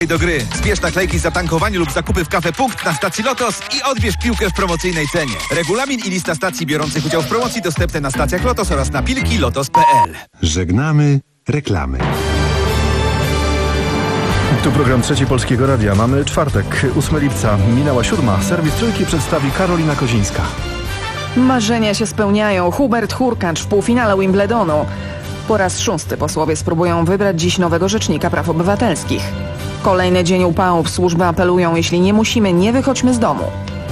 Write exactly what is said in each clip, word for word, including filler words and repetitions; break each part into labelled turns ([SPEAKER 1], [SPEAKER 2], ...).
[SPEAKER 1] Do gry. Zbierz naklejki za tankowanie lub zakupy w Cafe Punkt na stacji Lotos i odbierz piłkę w promocyjnej cenie. Regulamin i lista stacji biorących udział w promocji dostępne na stacjach Lotos oraz na pilki lotos kropka p l.
[SPEAKER 2] Żegnamy reklamy.
[SPEAKER 3] Tu program Trzeci Polskiego Radia. Mamy czwartek, ósmego lipca. Minęła siódma. Serwis Trójki przedstawi Karolina Kozińska.
[SPEAKER 4] Marzenia się spełniają. Hubert Hurkacz w półfinale Wimbledonu. Po raz szósty posłowie spróbują wybrać dziś nowego rzecznika praw obywatelskich. Kolejny dzień upałów. Służby apelują, jeśli nie musimy, nie wychodźmy z domu.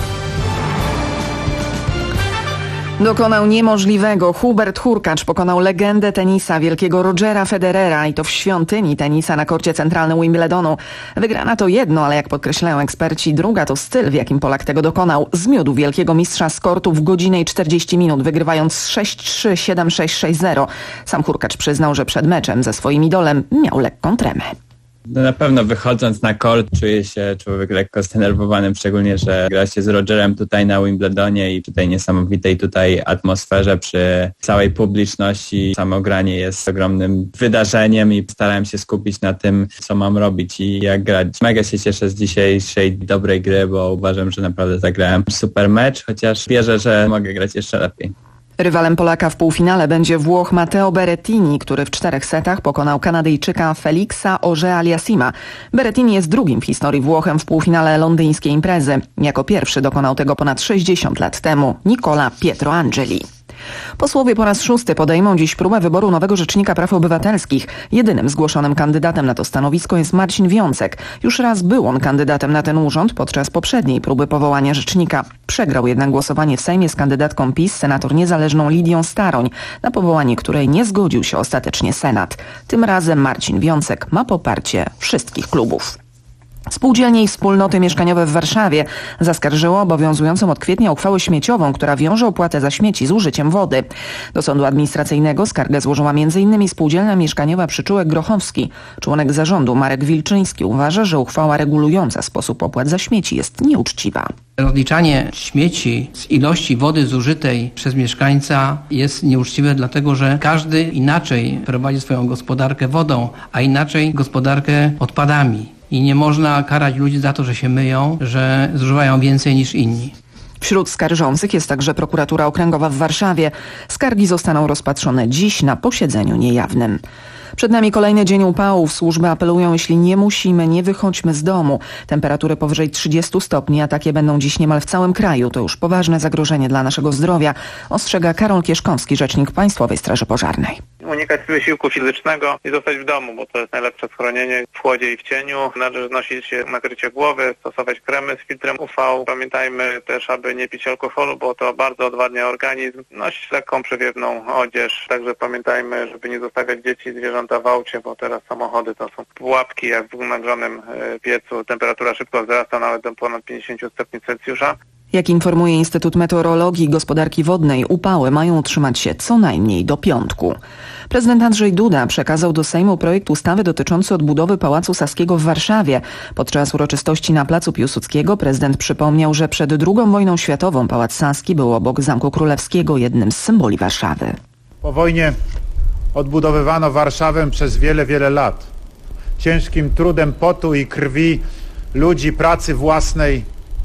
[SPEAKER 4] Dokonał niemożliwego. Hubert Hurkacz pokonał legendę tenisa wielkiego Rogera Federera i to w świątyni tenisa na korcie centralnym Wimbledonu. Wygrana to jedno, ale jak podkreślają eksperci, druga to styl, w jakim Polak tego dokonał. Zmiódł wielkiego mistrza z kortu w godzinę i czterdzieści minut, wygrywając sześć trzy, siedem sześć, sześć zero. Sam Hurkacz przyznał, że przed meczem ze swoim idolem miał lekką tremę.
[SPEAKER 5] No na pewno wychodząc na kort czuje się człowiek lekko zdenerwowany, szczególnie, że gra się z Rogerem tutaj na Wimbledonie i przy tej niesamowitej tutaj atmosferze, przy całej publiczności. Samo granie jest ogromnym wydarzeniem i starałem się skupić na tym, co mam robić i jak grać. Mega się cieszę z dzisiejszej dobrej gry, bo uważam, że naprawdę zagrałem super mecz, chociaż wierzę, że mogę grać jeszcze lepiej.
[SPEAKER 4] Rywalem Polaka w półfinale będzie Włoch Matteo Berrettini, który w czterech setach pokonał Kanadyjczyka Felixa Auger-Aliassima. Berrettini jest drugim w historii Włochem w półfinale londyńskiej imprezy. Jako pierwszy dokonał tego ponad sześćdziesiąt lat temu Nicola Pietroangeli. Posłowie po raz szósty podejmą dziś próbę wyboru nowego rzecznika praw obywatelskich. Jedynym zgłoszonym kandydatem na to stanowisko jest Marcin Wiącek. Już raz był on kandydatem na ten urząd podczas poprzedniej próby powołania rzecznika. Przegrał jednak głosowanie w Sejmie z kandydatką PiS, senator niezależną Lidią Staroń, na powołanie której nie zgodził się ostatecznie Senat. Tym razem Marcin Wiącek ma poparcie wszystkich klubów. Spółdzielnie i wspólnoty mieszkaniowe w Warszawie zaskarżyło obowiązującą od kwietnia uchwałę śmieciową, która wiąże opłatę za śmieci z użyciem wody. Do sądu administracyjnego skargę złożyła między innymi spółdzielnia mieszkaniowa Przyczółek Grochowski. Członek zarządu Marek Wilczyński uważa, że uchwała regulująca sposób opłat za śmieci jest nieuczciwa.
[SPEAKER 6] Rozliczanie śmieci z ilości wody zużytej przez mieszkańca jest nieuczciwe, dlatego że każdy inaczej prowadzi swoją gospodarkę wodą, a inaczej gospodarkę odpadami. I nie można karać ludzi za to, że się myją, że zużywają więcej niż inni.
[SPEAKER 4] Wśród skarżących jest także prokuratura okręgowa w Warszawie. Skargi zostaną rozpatrzone dziś na posiedzeniu niejawnym. Przed nami kolejny dzień upałów. Służby apelują, jeśli nie musimy, nie wychodźmy z domu. Temperatury powyżej trzydziestu stopni, a takie będą dziś niemal w całym kraju. To już poważne zagrożenie dla naszego zdrowia, ostrzega Karol Kieszkowski, rzecznik Państwowej Straży Pożarnej.
[SPEAKER 7] Unikać wysiłku fizycznego i zostać w domu, bo to jest najlepsze schronienie w chłodzie i w cieniu. Należy nosić nakrycie głowy, stosować kremy z filtrem U V. Pamiętajmy też, aby nie pić alkoholu, bo to bardzo odwadnia organizm. Nosić lekką przewiewną odzież. Także pamiętajmy, żeby nie zostawiać dzieci i zwierząt w aucie, bo teraz samochody to są pułapki, jak w nagrzanym piecu. Temperatura szybko wzrasta nawet do ponad pięćdziesięciu stopni Celsjusza.
[SPEAKER 4] Jak informuje Instytut Meteorologii i Gospodarki Wodnej, upały mają utrzymać się co najmniej do piątku. Prezydent Andrzej Duda przekazał do Sejmu projekt ustawy dotyczący odbudowy Pałacu Saskiego w Warszawie. Podczas uroczystości na placu Piłsudskiego prezydent przypomniał, że przed drugą wojną światową Pałac Saski był obok Zamku Królewskiego jednym z symboli Warszawy.
[SPEAKER 8] Po wojnie odbudowywano Warszawę przez wiele, wiele lat. Ciężkim trudem potu i krwi ludzi, pracy własnej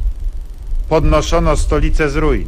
[SPEAKER 8] podnoszono stolicę z ruin.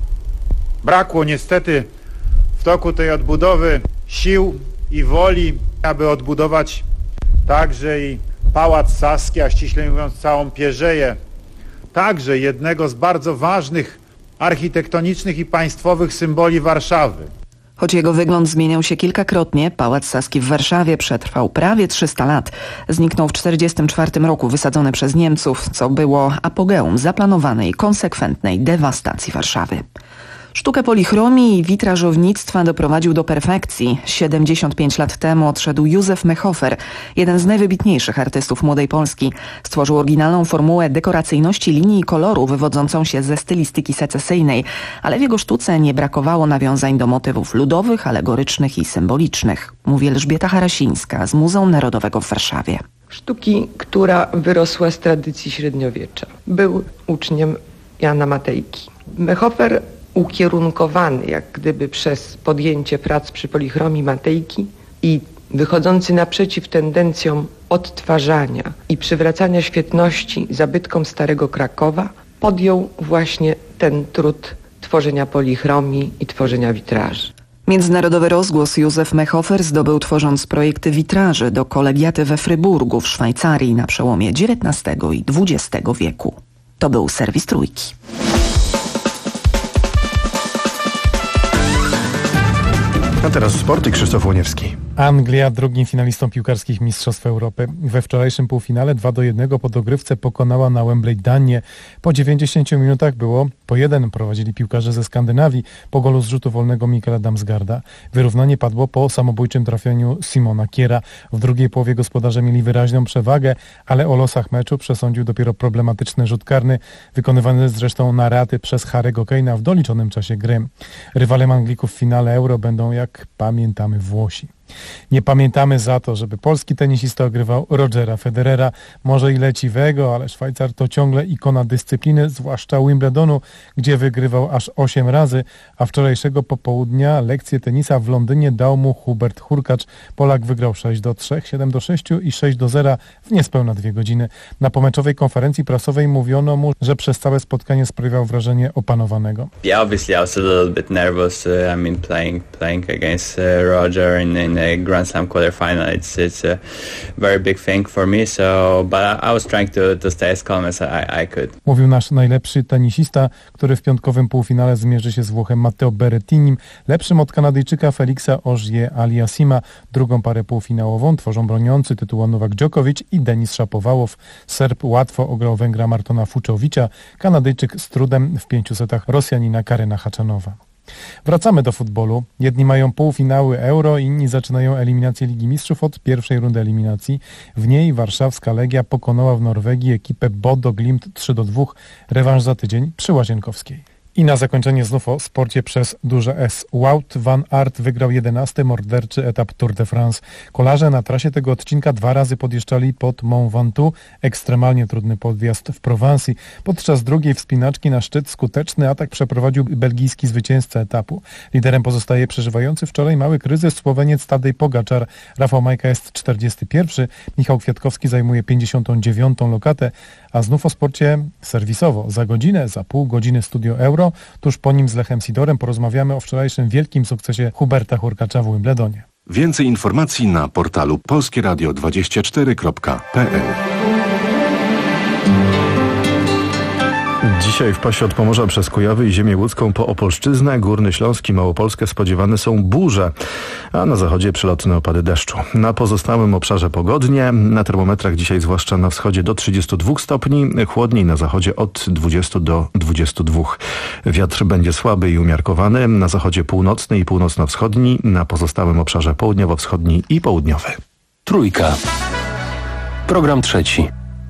[SPEAKER 8] Brakło niestety w toku tej odbudowy sił i woli, aby odbudować także i Pałac Saski, a ściślej mówiąc całą Pierzeję, także jednego z bardzo ważnych architektonicznych i państwowych symboli Warszawy.
[SPEAKER 4] Choć jego wygląd zmieniał się kilkakrotnie, Pałac Saski w Warszawie przetrwał prawie trzysta lat. Zniknął w tysiąc dziewięćset czterdziestym czwartym roku, wysadzony przez Niemców, co było apogeum zaplanowanej, konsekwentnej dewastacji Warszawy. Sztukę polichromii i witrażownictwa doprowadził do perfekcji. siedemdziesiąt pięć lat temu odszedł Józef Mehofer, jeden z najwybitniejszych artystów młodej Polski. Stworzył oryginalną formułę dekoracyjności linii i koloru wywodzącą się ze stylistyki secesyjnej, ale w jego sztuce nie brakowało nawiązań do motywów ludowych, alegorycznych i symbolicznych, mówi Elżbieta Harasińska z Muzeum Narodowego w Warszawie.
[SPEAKER 9] Sztuki, która wyrosła z tradycji średniowiecza. Był uczniem Jana Matejki. Mehofer, ukierunkowany jak gdyby przez podjęcie prac przy polichromii Matejki i wychodzący naprzeciw tendencjom odtwarzania i przywracania świetności zabytkom Starego Krakowa, podjął właśnie ten trud tworzenia polichromii i tworzenia witraży.
[SPEAKER 4] Międzynarodowy rozgłos Józef Mechofer zdobył tworząc projekty witraży do kolegiaty we Fryburgu w Szwajcarii na przełomie dziewiętnastego i dwudziestego wieku. To był serwis Trójki.
[SPEAKER 3] A teraz sport i Krzysztof Łoniewski.
[SPEAKER 10] Anglia drugim finalistą piłkarskich Mistrzostw Europy. We wczorajszym półfinale dwa do jednego po dogrywce pokonała na Wembley Danię. Po dziewięćdziesięciu minutach było po jeden. Prowadzili piłkarze ze Skandynawii po golu z rzutu wolnego Mikkela Damsgaarda. Wyrównanie padło po samobójczym trafieniu Simona Kiera. W drugiej połowie gospodarze mieli wyraźną przewagę, ale o losach meczu przesądził dopiero problematyczny rzut karny, wykonywany zresztą na raty przez Harry'ego Kane'a w doliczonym czasie gry. Rywalem Anglików w finale Euro będą, jak pamiętamy, Włosi. Nie pamiętamy za to, żeby polski tenisista ogrywał Rogera Federera. Może i leciwego, ale Szwajcar to ciągle ikona dyscypliny, zwłaszcza Wimbledonu, gdzie wygrywał aż osiem razy, a wczorajszego popołudnia lekcję tenisa w Londynie dał mu Hubert Hurkacz. Polak wygrał sześć do trzech, siedem do sześciu i sześć do zera w niespełna dwie godziny. Na pomeczowej konferencji prasowej mówiono mu, że przez całe spotkanie sprawiał wrażenie opanowanego.
[SPEAKER 5] Yeah, obviously I was a little bit nervous. Uh, I mean, playing playing against uh, Roger in, in a Grand Slam quarterfinal, it's it's a very big thing for me. So, but I, I was trying to to stay as calm as I, I could.
[SPEAKER 10] Mówił nasz najlepszy tenisista, który w piątkowym półfinale zmierzy się z Włochem Matteo Berrettinim, lepszym od Kanadyjczyka Felixa Auger-Aliassima. Drugą parę półfinałową tworzą broniący tytułu Nowak Djokovic i Denis Shapovalov. Serb łatwo ograł Węgra Martona Fuczowicza, Kanadyjczyk z trudem w pięciu setach Rosjanina Karyna Haczanowa. Wracamy do futbolu. Jedni mają półfinały Euro, inni zaczynają eliminację Ligi Mistrzów od pierwszej rundy eliminacji. W niej warszawska Legia pokonała w Norwegii ekipę Bodo Glimt trzy do dwóch. Rewanż za tydzień przy Łazienkowskiej. I na zakończenie znów o sporcie przez duże S. Wout van Aert wygrał jedenasty morderczy etap Tour de France. Kolarze na trasie tego odcinka dwa razy podjeżdżali pod Mont Ventoux, ekstremalnie trudny podjazd w Prowansji. Podczas drugiej wspinaczki na szczyt skuteczny atak przeprowadził belgijski zwycięzca etapu. Liderem pozostaje przeżywający wczoraj mały kryzys Słoweniec Tadej Pogaczar. Rafał Majka jest czterdziesty pierwszy, Michał Kwiatkowski zajmuje pięćdziesiątą dziewiątą lokatę, a znów o sporcie serwisowo. Za godzinę, za pół godziny Studio Euro. Tuż po nim z Lechem Sidorem porozmawiamy o wczorajszym wielkim sukcesie Huberta Hurkacza w Wimbledonie.
[SPEAKER 2] Więcej informacji na portalu polskie radio dwadzieścia cztery kropka p l.
[SPEAKER 3] Dzisiaj w pasie od Pomorza przez Kujawy i ziemię łódzką po Opolszczyznę, Górny Śląsk i Małopolskę spodziewane są burze, a na zachodzie przelotne opady deszczu. Na pozostałym obszarze pogodnie, na termometrach dzisiaj zwłaszcza na wschodzie do trzydziestu dwóch stopni, chłodniej na zachodzie od dwudziestu do dwudziestu dwóch. Wiatr będzie słaby i umiarkowany, na zachodzie północny i północno-wschodni, na pozostałym obszarze południowo-wschodni i południowy.
[SPEAKER 11] Trójka. Program trzeci.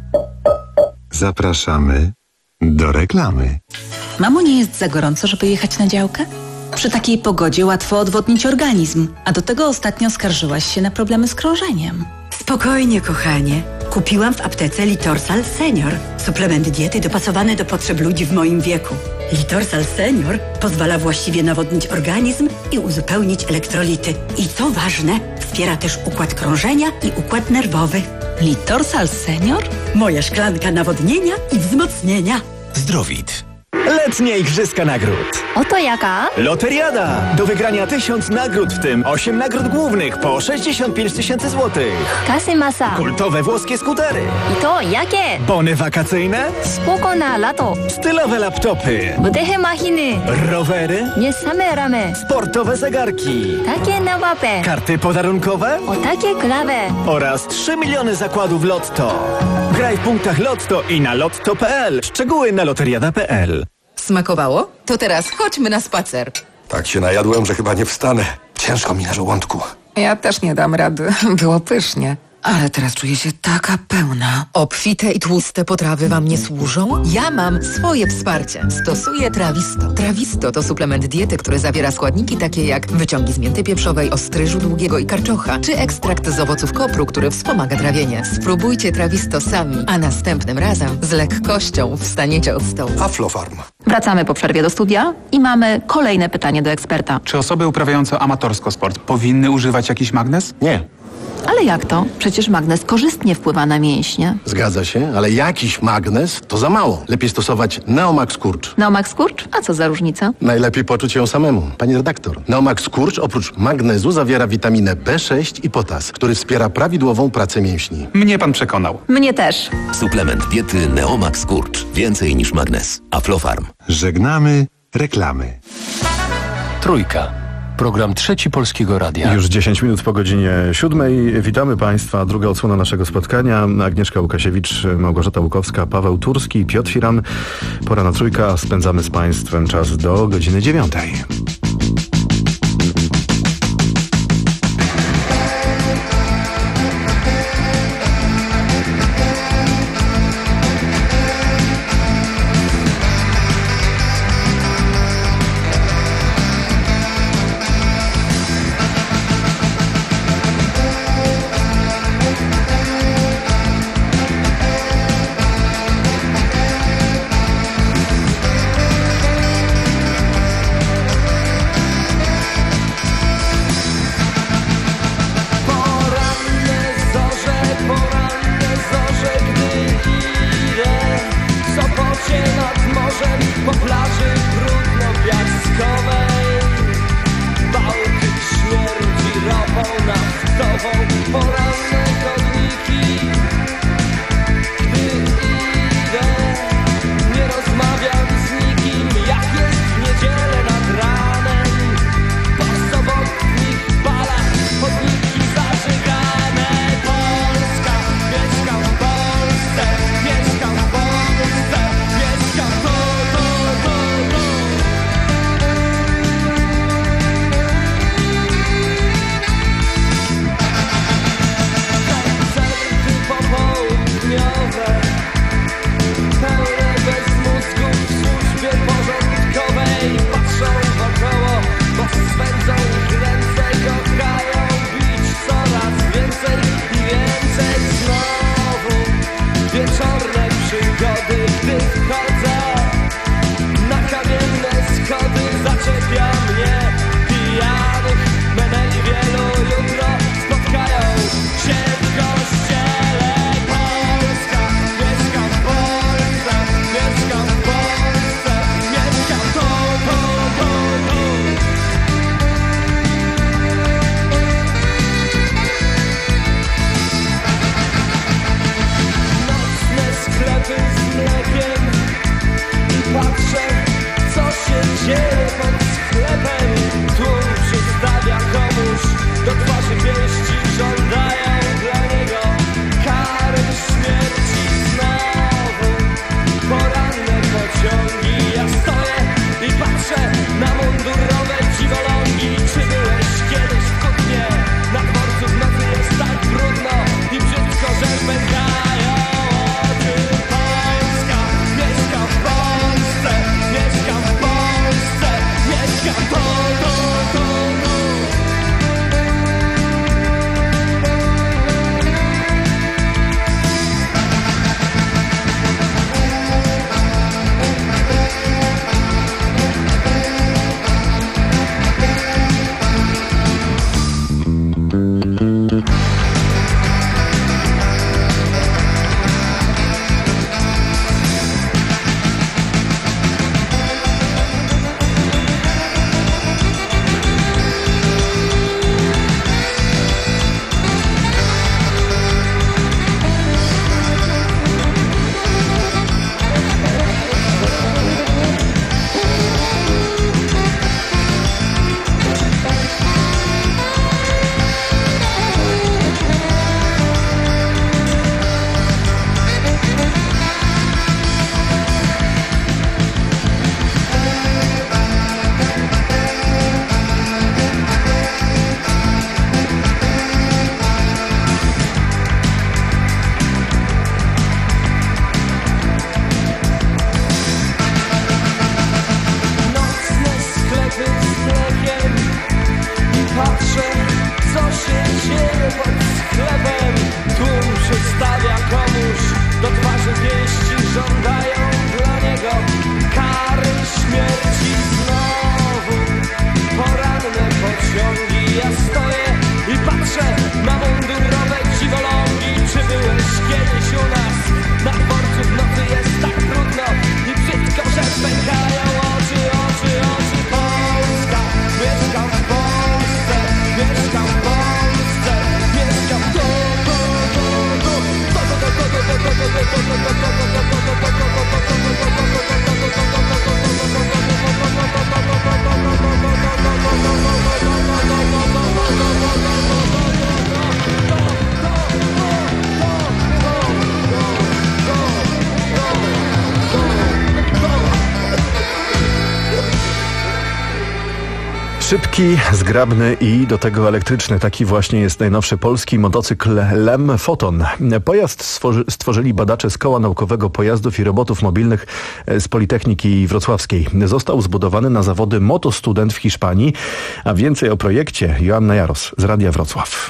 [SPEAKER 2] Zapraszamy do reklamy.
[SPEAKER 12] Mamo, nie jest za gorąco, żeby jechać na działkę? Przy takiej pogodzie łatwo odwodnić organizm, a do tego ostatnio skarżyłaś się na problemy z krążeniem.
[SPEAKER 13] Spokojnie, kochanie. Kupiłam w aptece Litorsal Senior. Suplement diety dopasowany do potrzeb ludzi w moim wieku. Litorsal Senior pozwala właściwie nawodnić organizm i uzupełnić elektrolity. I co ważne, wspiera też układ krążenia i układ nerwowy.
[SPEAKER 12] Litorsal Senior?
[SPEAKER 13] Moja szklanka nawodnienia i wzmocnienia.
[SPEAKER 14] Zdrowit. Letnie Igrzyska Nagród.
[SPEAKER 15] Oto jaka?
[SPEAKER 14] Loteriada. Do wygrania tysiąc nagród, w tym osiem nagród głównych po sześćdziesiąt pięć tysięcy złotych.
[SPEAKER 15] Kasy masa.
[SPEAKER 14] Kultowe włoskie skutery.
[SPEAKER 15] I to jakie?
[SPEAKER 14] Bony wakacyjne.
[SPEAKER 15] Spoko na lato.
[SPEAKER 14] Stylowe laptopy.
[SPEAKER 15] Wydechy machiny.
[SPEAKER 14] Rowery.
[SPEAKER 15] Nie same ramy.
[SPEAKER 14] Sportowe zegarki.
[SPEAKER 15] Takie na łapę.
[SPEAKER 14] Karty podarunkowe.
[SPEAKER 15] O takie klawe.
[SPEAKER 14] Oraz trzy miliony zakładów Lotto. Graj w punktach Lotto i na lotto kropka p l. Szczegóły na loteriada kropka p l.
[SPEAKER 16] Smakowało? To teraz chodźmy na spacer.
[SPEAKER 17] Tak się najadłem, że chyba nie wstanę. Ciężko mi na żołądku.
[SPEAKER 16] Ja też nie dam rady. Było pysznie. Ale teraz czuję się taka pełna. Obfite i tłuste potrawy wam nie służą? Ja mam swoje wsparcie. Stosuję Trawisto. Trawisto to suplement diety, który zawiera składniki takie jak wyciągi z mięty pieprzowej, ostryżu długiego i karczocha, czy ekstrakt z owoców kopru, który wspomaga trawienie. Spróbujcie Trawisto sami, a następnym razem z lekkością wstaniecie od stołu.
[SPEAKER 17] Aflofarm.
[SPEAKER 18] Wracamy po przerwie do studia i mamy kolejne pytanie do eksperta.
[SPEAKER 19] Czy osoby uprawiające amatorsko sport powinny używać jakiś magnes?
[SPEAKER 17] Nie.
[SPEAKER 18] Ale jak to? Przecież magnez korzystnie wpływa na mięśnie.
[SPEAKER 19] Zgadza się, ale jakiś magnez to za mało. Lepiej stosować Neomax Skurcz.
[SPEAKER 18] Neomax Skurcz? A co za różnica?
[SPEAKER 19] Najlepiej poczuć ją samemu. Pani redaktor, Neomax Skurcz oprócz magnezu zawiera witaminę B sześć i potas, który wspiera prawidłową pracę mięśni.
[SPEAKER 1] Mnie pan przekonał.
[SPEAKER 18] Mnie też.
[SPEAKER 20] Suplement diety Neomax Skurcz. Więcej niż magnez. Aflofarm.
[SPEAKER 2] Żegnamy reklamy.
[SPEAKER 11] Trójka. Program Trzeci Polskiego Radia.
[SPEAKER 3] Już dziesięć minut po godzinie siódmej. Witamy Państwa. Druga odsłona naszego spotkania. Agnieszka Łukasiewicz, Małgorzata Łukowska, Paweł Turski, Piotr Firan. Pora na Trójka. Spędzamy z Państwem czas do godziny dziewiątej. Szybki, zgrabny i do tego elektryczny. Taki właśnie jest najnowszy polski motocykl Lem Photon. Pojazd stworzy, stworzyli badacze z Koła Naukowego Pojazdów i Robotów Mobilnych z Politechniki Wrocławskiej. Został zbudowany na zawody Motostudent w Hiszpanii, a więcej o projekcie Joanna Jaros z Radia Wrocław.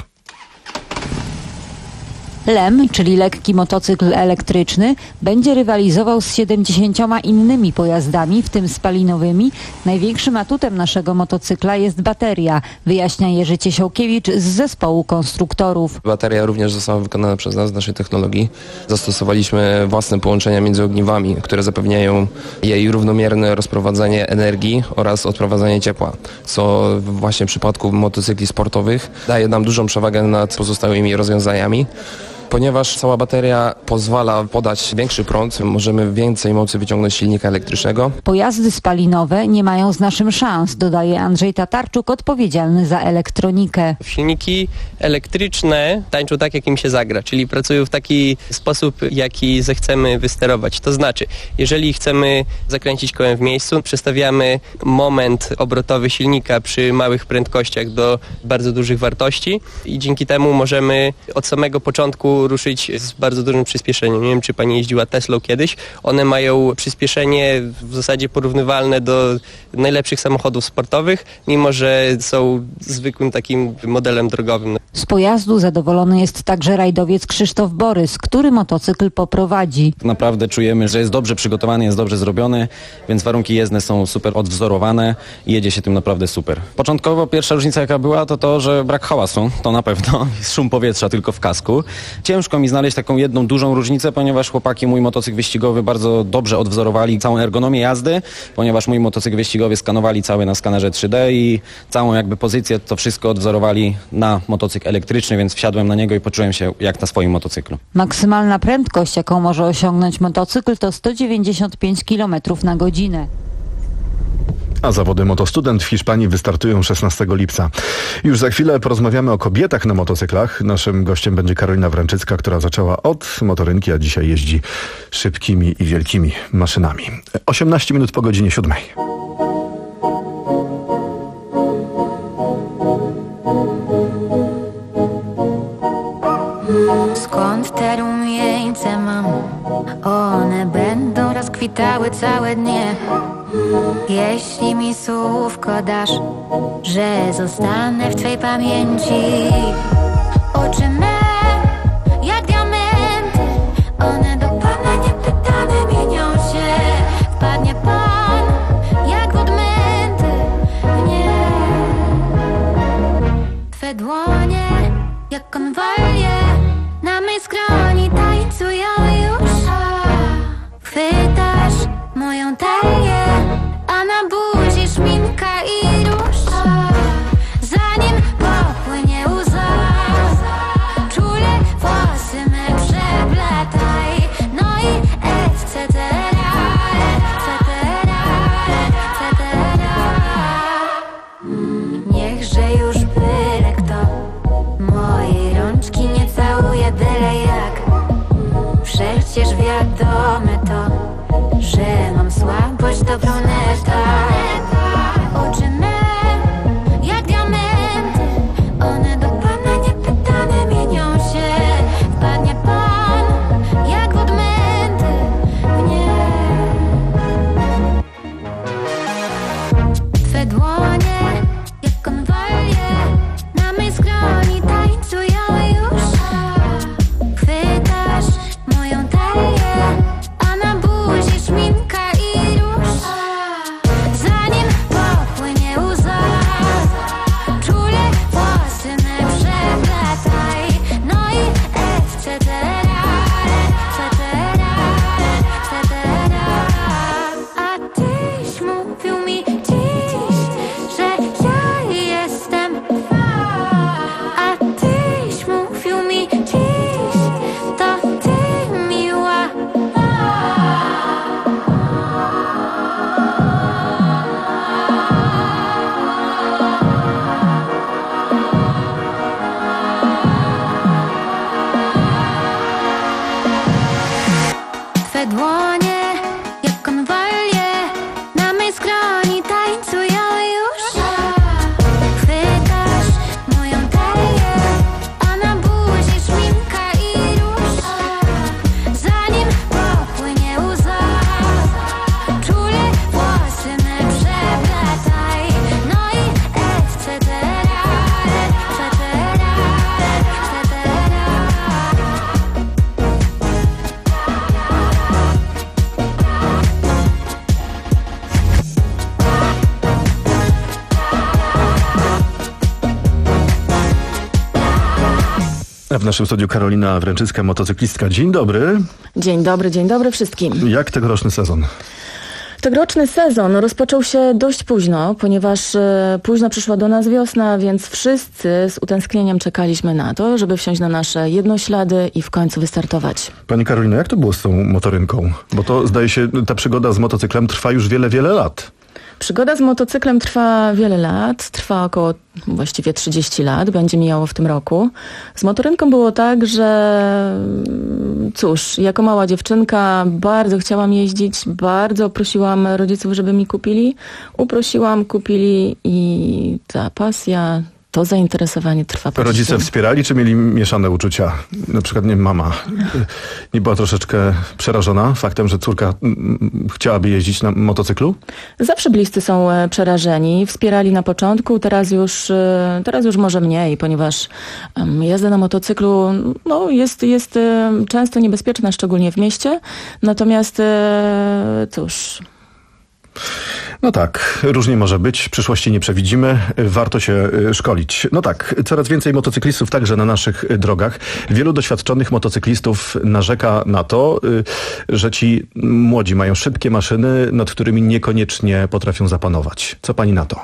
[SPEAKER 21] Lem, czyli lekki motocykl elektryczny, będzie rywalizował z siedemdziesięcioma innymi pojazdami, w tym spalinowymi. Największym atutem naszego motocykla jest bateria, wyjaśnia Jerzy Ciesiołkiewicz z zespołu konstruktorów.
[SPEAKER 22] Bateria również została wykonana przez nas, z naszej technologii. Zastosowaliśmy własne połączenia między ogniwami, które zapewniają jej równomierne rozprowadzanie energii oraz odprowadzanie ciepła, co właśnie w przypadku motocykli sportowych daje nam dużą przewagę nad pozostałymi rozwiązaniami. Ponieważ cała bateria pozwala podać większy prąd, możemy więcej mocy wyciągnąć z silnika elektrycznego.
[SPEAKER 21] Pojazdy spalinowe nie mają z naszym szans, dodaje Andrzej Tatarczuk, odpowiedzialny za elektronikę.
[SPEAKER 23] Silniki elektryczne tańczą tak, jak im się zagra, czyli pracują w taki sposób, jaki zechcemy wysterować. To znaczy, jeżeli chcemy zakręcić kołem w miejscu, przestawiamy moment obrotowy silnika przy małych prędkościach do bardzo dużych wartości i dzięki temu możemy od samego początku ruszyć z bardzo dużym przyspieszeniem. Nie wiem, czy pani jeździła Teslą kiedyś. One mają przyspieszenie w zasadzie porównywalne do najlepszych samochodów sportowych, mimo że są zwykłym takim modelem drogowym.
[SPEAKER 21] Z pojazdu zadowolony jest także rajdowiec Krzysztof Borys, który motocykl poprowadzi.
[SPEAKER 24] Naprawdę czujemy, że jest dobrze przygotowany, jest dobrze zrobiony, więc warunki jezdne są super odwzorowane i jedzie się tym naprawdę super. Początkowo pierwsza różnica, jaka była, to to, że brak hałasu, to na pewno. Jest szum powietrza tylko w kasku. Ciężko mi znaleźć taką jedną dużą różnicę, ponieważ chłopaki mój motocykl wyścigowy bardzo dobrze odwzorowali całą ergonomię jazdy, ponieważ mój motocykl wyścigowy skanowali cały na skanerze trzy D i całą jakby pozycję, to wszystko odwzorowali na motocykl elektryczny, więc wsiadłem na niego i poczułem się jak na swoim motocyklu.
[SPEAKER 21] Maksymalna prędkość, jaką może osiągnąć motocykl, to sto dziewięćdziesiąt pięć kilometrów na godzinę.
[SPEAKER 3] A zawody Motostudent w Hiszpanii wystartują szesnastego lipca. Już za chwilę porozmawiamy o kobietach na motocyklach. Naszym gościem będzie Karolina Wręczycka, która zaczęła od motorynki, a dzisiaj jeździ szybkimi i wielkimi maszynami. osiemnaście minut po godzinie siódmej.
[SPEAKER 25] Skąd te rumieńce mam? One będą rozkwitały całe dnie. Jeśli mi słówko dasz, że zostanę w twej pamięci. Oczy me, jak diamenty, one do Pana niepytane mienią się. Wpadnie Pan, jak w odmęty mnie. Twe dłonie, jak konwalie, na mej skroni tańcują już. Chwytasz moją talię, a na buzi szminka i róż. Zanim popłynie łza, czule włosy me przepletaj. No i et cetera, et cetera, et cetera. Niechże już byle kto mojej rączki nie całuje byle jak. Przecież wiadome to, że mam słabość do bruneta. Oczy me, jak diamenty, one do Pana niepytane mienią się. Wpadnie Pan, jak w odmęty mnie. Twe dłonie, jak konwalie, na mej skroni tańcują już. Chwytasz moją talię, a na buzi szminka i róż. Zanim popłynie łza, czule włosy me przepletaj. No i et cetera, et cetera, et cetera. A tyś mówił mi dziś, że ja jestem twa. A tyś mówił mi dziś, to ty miła. Twe dłonie, jak konwalie, na mej skroni tańcują już.
[SPEAKER 3] A w naszym studiu Karolina Wręczycka, motocyklistka. Dzień dobry.
[SPEAKER 4] Dzień dobry, dzień dobry wszystkim.
[SPEAKER 3] Jak tegoroczny sezon?
[SPEAKER 4] Tegoroczny sezon rozpoczął się dość późno, ponieważ e, późno przyszła do nas wiosna, więc wszyscy z utęsknieniem czekaliśmy na to, żeby wsiąść na nasze jednoślady i w końcu wystartować.
[SPEAKER 3] Pani Karolino, jak to było z tą motorynką? Bo to, zdaje się, ta przygoda z motocyklem trwa już wiele, wiele lat.
[SPEAKER 4] Przygoda z motocyklem trwa wiele lat, trwa około właściwie trzydzieści lat, będzie mijało w tym roku. Z motorynką było tak, że cóż, jako mała dziewczynka bardzo chciałam jeździć, bardzo prosiłam rodziców, żeby mi kupili. Uprosiłam, kupili i ta pasja, to zainteresowanie trwa po
[SPEAKER 3] Rodzice
[SPEAKER 4] dzisiaj.
[SPEAKER 3] wspierali, czy mieli mieszane uczucia? Na przykład nie mama nie była troszeczkę przerażona faktem, że córka mm, chciałaby jeździć na motocyklu?
[SPEAKER 4] Zawsze bliscy są e, przerażeni, wspierali na początku, teraz już, e, teraz już może mniej, ponieważ um, jazda na motocyklu no, jest, jest e, często niebezpieczna, szczególnie w mieście, natomiast e, cóż...
[SPEAKER 3] No tak, różnie może być, w przyszłości nie przewidzimy, warto się szkolić. No tak, coraz więcej motocyklistów także na naszych drogach. Wielu doświadczonych motocyklistów narzeka na to, że ci młodzi mają szybkie maszyny, nad którymi niekoniecznie potrafią zapanować. Co pani na to?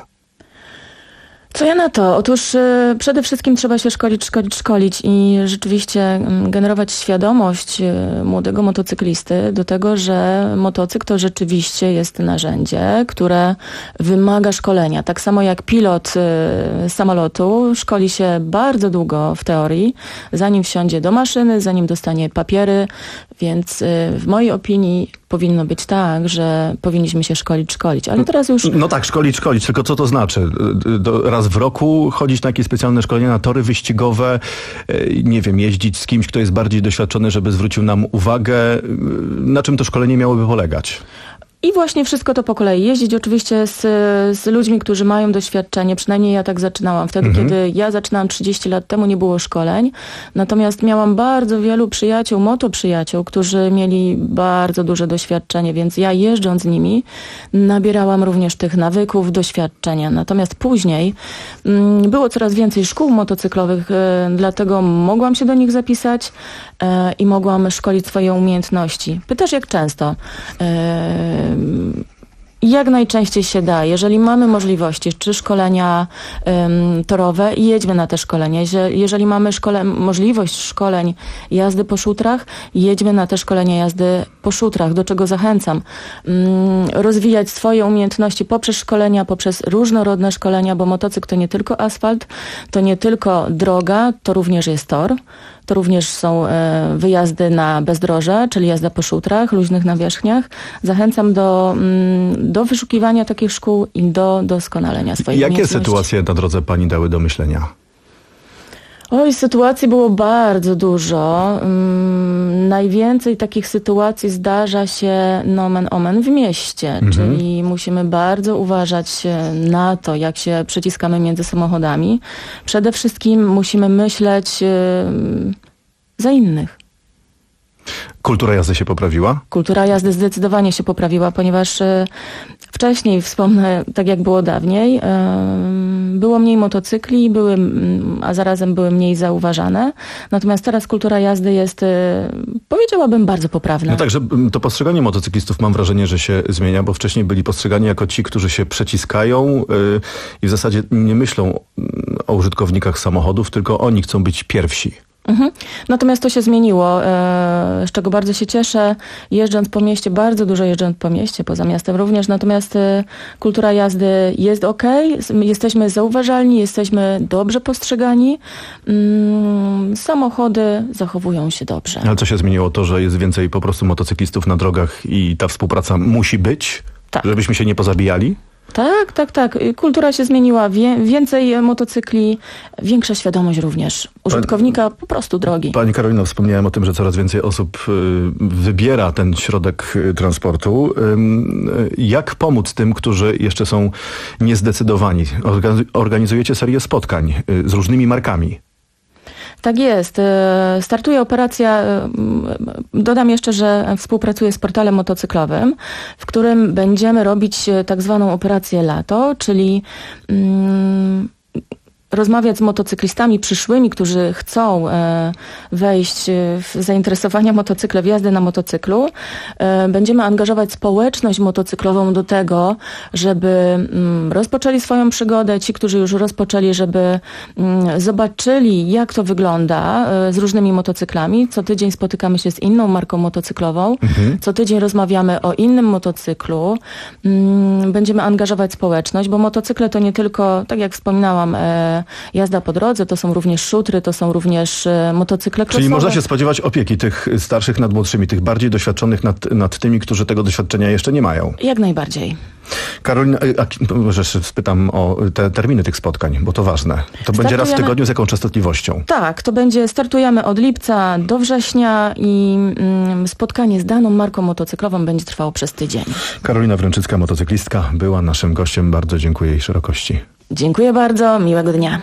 [SPEAKER 4] Co ja na to? Otóż y, przede wszystkim trzeba się szkolić, szkolić, szkolić i rzeczywiście y, generować świadomość y, młodego motocyklisty do tego, że motocykl to rzeczywiście jest narzędzie, które wymaga szkolenia. Tak samo jak pilot y, samolotu szkoli się bardzo długo w teorii, zanim wsiądzie do maszyny, zanim dostanie papiery, więc y, w mojej opinii powinno być tak, że powinniśmy się szkolić, szkolić. Ale teraz już...
[SPEAKER 3] No tak, szkolić, szkolić, tylko co to znaczy? Do, raz w roku chodzić na jakieś specjalne szkolenia, na tory wyścigowe, nie wiem, jeździć z kimś, kto jest bardziej doświadczony, żeby zwrócił nam uwagę. Na czym to szkolenie miałoby polegać?
[SPEAKER 4] I właśnie wszystko to po kolei. Jeździć oczywiście z, z ludźmi, którzy mają doświadczenie. Przynajmniej ja tak zaczynałam. Wtedy, mhm. kiedy ja zaczynałam trzydzieści lat temu, nie było szkoleń. Natomiast miałam bardzo wielu przyjaciół, motoprzyjaciół, którzy mieli bardzo duże doświadczenie, więc ja jeżdżąc z nimi nabierałam również tych nawyków, doświadczenia. Natomiast później mm, było coraz więcej szkół motocyklowych, y, dlatego mogłam się do nich zapisać y, i mogłam szkolić swoje umiejętności. Pytasz, jak często? Y, Jak najczęściej się da. Jeżeli mamy możliwości, czy szkolenia um, torowe, jedźmy na te szkolenia. Jeżeli mamy szkole, możliwość szkoleń jazdy po szutrach, jedźmy na te szkolenia jazdy po szutrach, do czego zachęcam. Um, rozwijać swoje umiejętności poprzez szkolenia, poprzez różnorodne szkolenia, bo motocykl to nie tylko asfalt, to nie tylko droga, to również jest tor. To również są e, wyjazdy na bezdroże, czyli jazda po szutrach, luźnych nawierzchniach. Zachęcam do, mm, do wyszukiwania takich szkół i do doskonalenia swoich
[SPEAKER 3] Jakie
[SPEAKER 4] umiejętności.
[SPEAKER 3] sytuacje na drodze pani dały do myślenia?
[SPEAKER 4] Oj, sytuacji było bardzo dużo. Um, najwięcej takich sytuacji zdarza się nomen omen w mieście, mhm. czyli musimy bardzo uważać na to, jak się przyciskamy między samochodami. Przede wszystkim musimy myśleć um, za innych.
[SPEAKER 3] Kultura jazdy się poprawiła?
[SPEAKER 4] Kultura jazdy zdecydowanie się poprawiła, ponieważ y, wcześniej, wspomnę, tak jak było dawniej, y, było mniej motocykli, były, a zarazem były mniej zauważane. Natomiast teraz kultura jazdy jest, y, powiedziałabym, bardzo poprawna.
[SPEAKER 3] No także to postrzeganie motocyklistów, mam wrażenie, że się zmienia, bo wcześniej byli postrzegani jako ci, którzy się przeciskają y, i w zasadzie nie myślą o użytkownikach samochodów, tylko oni chcą być pierwsi.
[SPEAKER 4] Mhm. Natomiast to się zmieniło, e, z czego bardzo się cieszę. Jeżdżąc po mieście, bardzo dużo jeżdżąc po mieście, poza miastem również, natomiast e, kultura jazdy jest okej, jesteśmy zauważalni, jesteśmy dobrze postrzegani, mm, samochody zachowują się dobrze.
[SPEAKER 3] Ale co się zmieniło? To, że jest więcej po prostu motocyklistów na drogach i ta współpraca musi być? Tak. Żebyśmy się nie pozabijali?
[SPEAKER 4] Tak, tak, tak. Kultura się zmieniła. Wie, więcej motocykli, większa świadomość również użytkownika po prostu drogi.
[SPEAKER 3] Pani Karolino, wspomniałem o tym, że coraz więcej osób wybiera ten środek transportu. Jak pomóc tym, którzy jeszcze są niezdecydowani? Organizujecie serię spotkań z różnymi markami.
[SPEAKER 4] Tak jest. Startuje operacja, dodam jeszcze, że współpracuję z portalem motocyklowym, w którym będziemy robić tak zwaną operację lato, czyli rozmawiać z motocyklistami przyszłymi, którzy chcą e, wejść w zainteresowania motocykle, w jazdę na motocyklu. E, będziemy angażować społeczność motocyklową do tego, żeby mm, rozpoczęli swoją przygodę, ci, którzy już rozpoczęli, żeby mm, zobaczyli, jak to wygląda e, z różnymi motocyklami. Co tydzień spotykamy się z inną marką motocyklową. Mhm. Co tydzień rozmawiamy o innym motocyklu. Mm, będziemy angażować społeczność, bo motocykle to nie tylko, tak jak wspominałam, e, jazda po drodze, to są również szutry, to są również e, motocykle crossowe.
[SPEAKER 3] Czyli można się spodziewać opieki tych starszych nad młodszymi, tych bardziej doświadczonych nad, nad tymi, którzy tego doświadczenia jeszcze nie mają.
[SPEAKER 4] Jak najbardziej.
[SPEAKER 3] Karolina, a, może spytam o te terminy tych spotkań, bo to ważne. To
[SPEAKER 4] Startujemy...
[SPEAKER 3] będzie raz w tygodniu, z jaką częstotliwością?
[SPEAKER 4] Tak, to będzie, startujemy od lipca do września i mm, spotkanie z daną marką motocyklową będzie trwało przez tydzień.
[SPEAKER 3] Karolina Wręczycka, motocyklistka, była naszym gościem. Bardzo dziękuję jej szerokości.
[SPEAKER 4] Dziękuję bardzo, miłego dnia.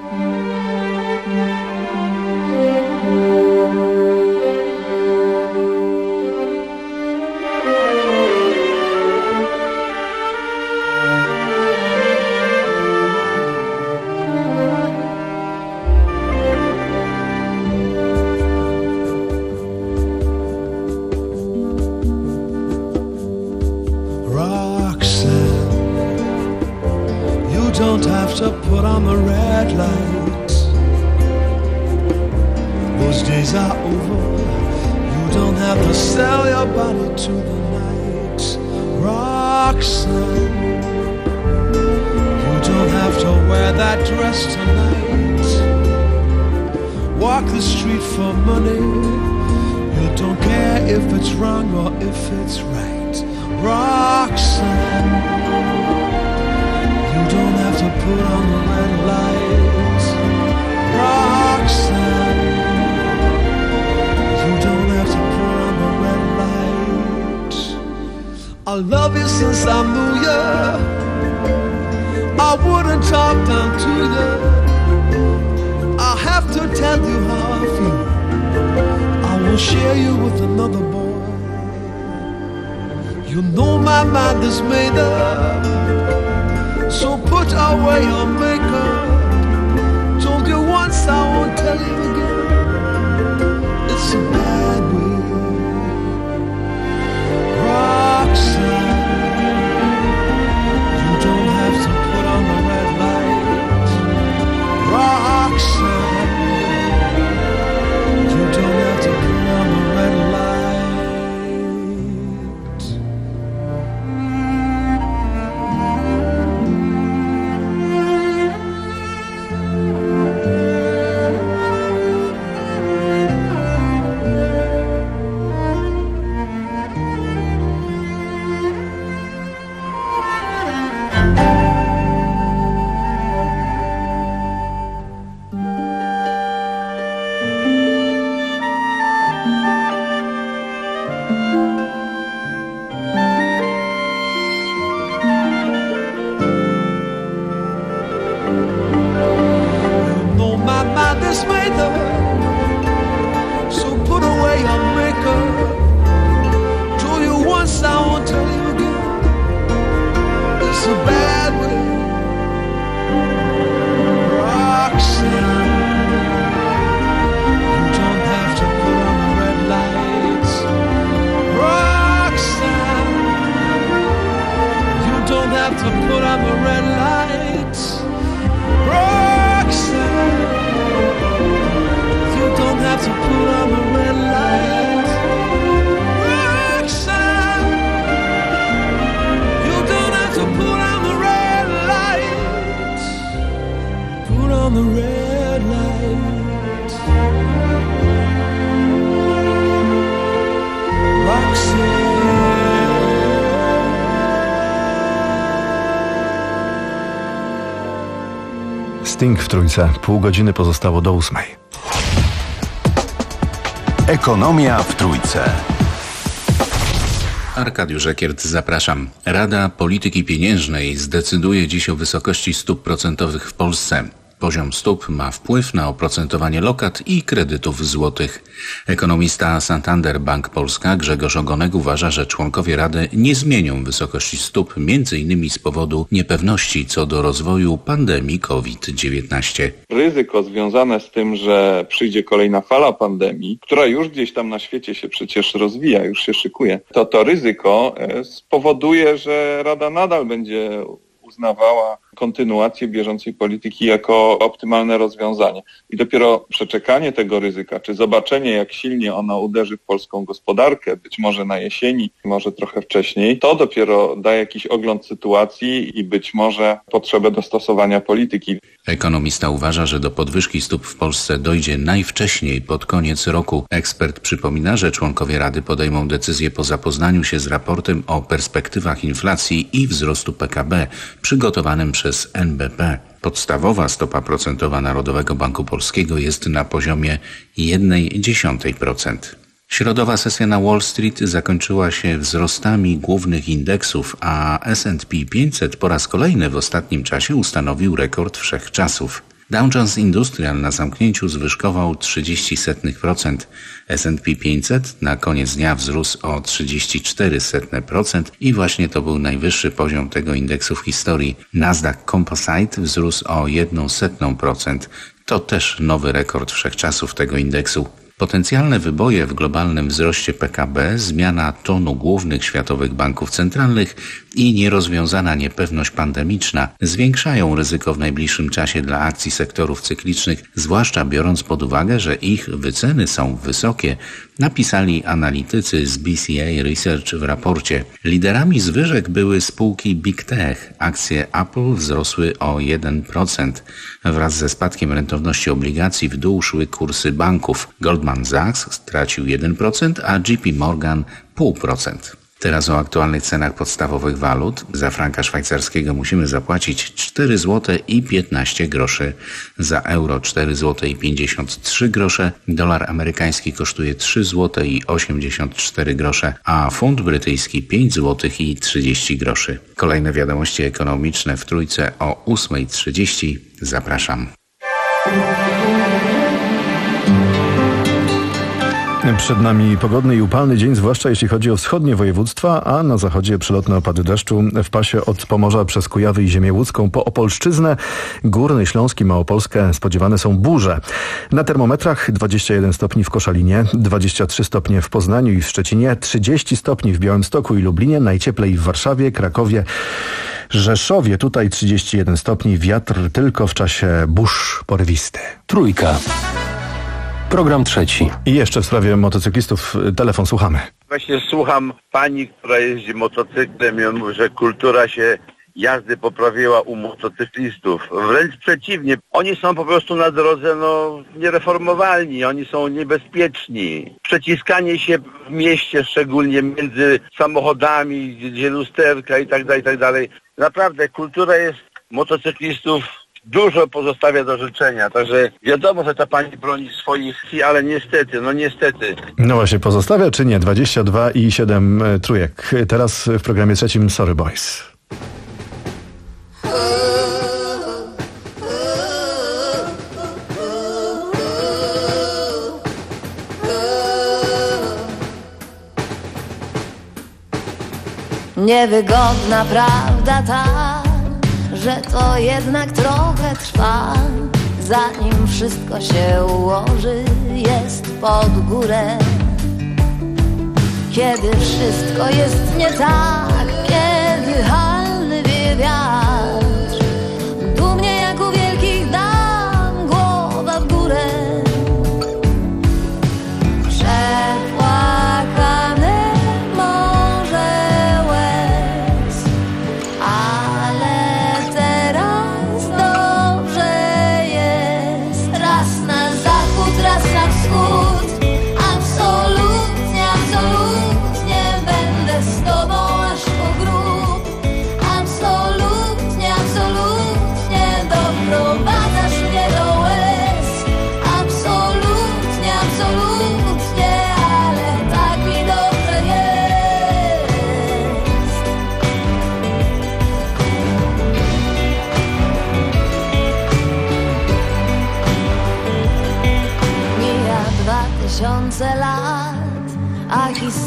[SPEAKER 5] Don't have to put on the red lights. Those days are over. You don't have to sell your body to the night. Roxanne, you don't have to wear that dress tonight. Walk the street for money. You don't care if it's wrong or if it's right. Roxanne, you don't have to put on the red lights. Roxanne, you don't have to put on the red lights. I love you since I knew you. I wouldn't talk down to you. I have to tell you how I feel. I won't share you with another boy. You know my mind is made up. So put away your makeup. Told you once, I won't tell you again. It's a bad way. Roxanne, you don't have to put on the red light. Roxanne, you don't have to put on the red light.
[SPEAKER 3] Sting w Trójce. Pół godziny pozostało do ósmej.
[SPEAKER 2] Ekonomia w Trójce. Arkadiusz Ekiert, zapraszam. Rada Polityki Pieniężnej zdecyduje dziś o wysokości stóp procentowych w Polsce.
[SPEAKER 6] Poziom stóp ma wpływ na oprocentowanie lokat i kredytów złotych. Ekonomista Santander Bank Polska Grzegorz Ogonek uważa, że członkowie Rady nie zmienią wysokości stóp między innymi z powodu niepewności co do rozwoju pandemii COVID dziewiętnaście.
[SPEAKER 7] Ryzyko związane z tym, że przyjdzie kolejna fala pandemii, która już gdzieś tam na świecie się przecież rozwija, już się szykuje, to to ryzyko spowoduje, że Rada nadal będzie uznawała kontynuację bieżącej polityki jako optymalne rozwiązanie. I dopiero przeczekanie tego ryzyka, czy zobaczenie, jak silnie ono uderzy w polską gospodarkę, być może na jesieni, może trochę wcześniej, to dopiero da jakiś ogląd sytuacji i być może potrzebę dostosowania polityki.
[SPEAKER 6] Ekonomista uważa, że do podwyżki stóp w Polsce dojdzie najwcześniej pod koniec roku. Ekspert przypomina, że członkowie Rady podejmą decyzję po zapoznaniu się z raportem o perspektywach inflacji i wzrostu P K B przygotowanym przez N B P. Podstawowa stopa procentowa Narodowego Banku Polskiego jest na poziomie jeden przecinek dziesięć procent. Środowa sesja na Wall Street zakończyła się wzrostami głównych indeksów, a S and P pięćset po raz kolejny w ostatnim czasie ustanowił rekord wszechczasów. Dow Jones Industrial na zamknięciu zwyżkował trzydzieści setnych procent. S and P pięćset na koniec dnia wzrósł o trzydzieści cztery setne procent i właśnie to był najwyższy poziom tego indeksu w historii. Nasdaq Composite wzrósł o jedną setną procent. To też nowy rekord wszechczasów tego indeksu. Potencjalne wyboje w globalnym wzroście P K B, zmiana tonu głównych światowych banków centralnych i nierozwiązana niepewność pandemiczna zwiększają ryzyko w najbliższym czasie dla akcji sektorów cyklicznych, zwłaszcza biorąc pod uwagę, że ich wyceny są wysokie, napisali analitycy z B C A Research w raporcie. Liderami zwyżek były spółki Big Tech. Akcje Apple wzrosły o jeden procent. Wraz ze spadkiem rentowności obligacji w dół szły kursy banków. Goldman Sachs stracił jeden procent, a J P Morgan zero przecinek pięć procent. Teraz o aktualnych cenach podstawowych walut. Za franka szwajcarskiego musimy zapłacić cztery złote i piętnaście groszy. Za euro cztery złote i pięćdziesiąt trzy grosze. Dolar amerykański kosztuje trzy złote i osiemdziesiąt cztery grosze, a funt brytyjski pięć złotych i trzydzieści groszy. Kolejne wiadomości ekonomiczne w Trójce o ósma trzydzieści. Zapraszam.
[SPEAKER 3] Przed nami pogodny i upalny dzień, zwłaszcza jeśli chodzi o wschodnie województwa, a na zachodzie przelotne opady deszczu. W pasie od Pomorza przez Kujawy i Ziemię Łódzką po Opolszczyznę, Górny Śląsk i Małopolskę spodziewane są burze. Na termometrach dwadzieścia jeden stopni w Koszalinie, dwadzieścia trzy stopnie w Poznaniu i w Szczecinie, trzydzieści stopni w Białymstoku i Lublinie, najcieplej w Warszawie, Krakowie, Rzeszowie. Tutaj trzydzieści jeden stopni, wiatr tylko w czasie burz porywisty.
[SPEAKER 11] Trójka. Program trzeci.
[SPEAKER 3] I jeszcze w sprawie motocyklistów telefon, słuchamy.
[SPEAKER 8] Właśnie słucham pani, która jeździ motocyklem i on mówi, że kultura się jazdy poprawiła u motocyklistów. Wręcz przeciwnie, oni są po prostu na drodze no niereformowalni, oni są niebezpieczni. Przeciskanie się w mieście, szczególnie między samochodami, gdzie lusterka i tak dalej, i tak dalej. Naprawdę kultura jest motocyklistów dużo pozostawia do życzenia, także wiadomo, że ta pani broni swoich, ale niestety, no niestety.
[SPEAKER 3] No właśnie, pozostawia czy nie? dwadzieścia dwa i siedem trójek. Teraz w programie trzecim Sorry Boys.
[SPEAKER 9] Niewygodna prawda ta, że to jednak trochę trwa, zanim wszystko się ułoży, jest pod górę. Kiedy wszystko jest nie tak, kiedy halny wie wiatr, dumnie jak u wielkich dam, głowa w górę. Przepłakane morze łez, ale teraz dobrze jest. Raz na zachód, raz na wschód, absolutnie, absolutnie będę z tobą aż po grób. Absolutnie.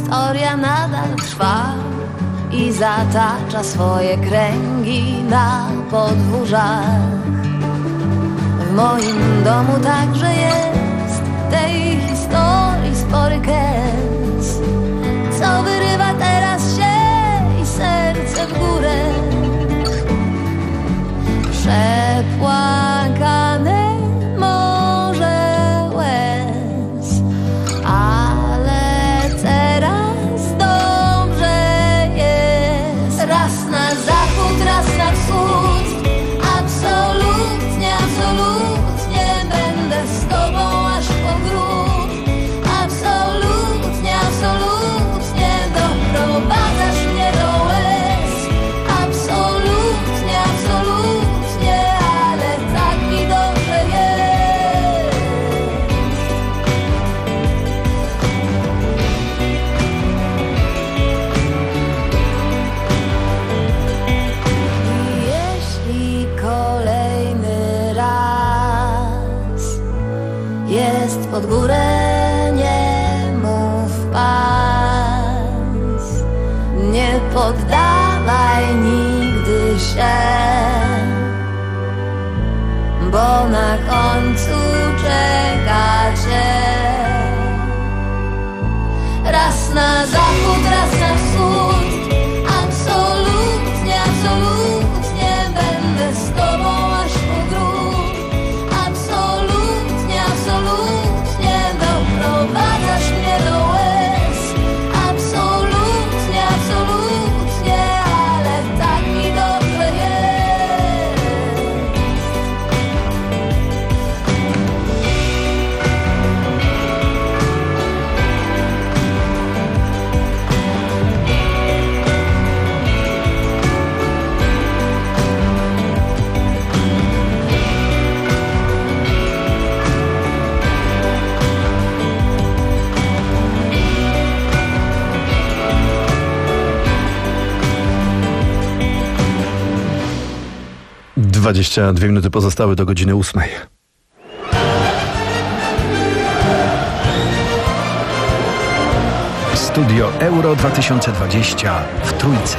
[SPEAKER 9] historia nadal trwa i zatacza swoje kręgi na podwórzach. W moim domu także jest tej historii spory kęs, co wyrywa teraz się i serce w górę. Przepłakane morze łez, ale teraz dobrze jest. Raz na zachód, raz na wschód, absolutnie, absolutnie będę z tobą aż po grób. Absolutnie, absolutnie doprowadzasz mnie do łez. Absolutnie, absolutnie, ale tak mi dobrze jest. I jeśli kolejny raz jest pod górę, nie mów pas, nie poddawaj nigdy się, bo na końcu czeka cię. Raz na zachód, raz na wschód, absolutnie, absolutnie będę z tobą aż po grób. Absolutnie, absolutnie doprowadzasz mnie do łez. Absolutnie, absolutnie, ale tak mi dobrze jest.
[SPEAKER 3] dwadzieścia dwie minuty pozostały do godziny ósmej.
[SPEAKER 10] Studio Euro dwa tysiące dwadzieścia w Trójce.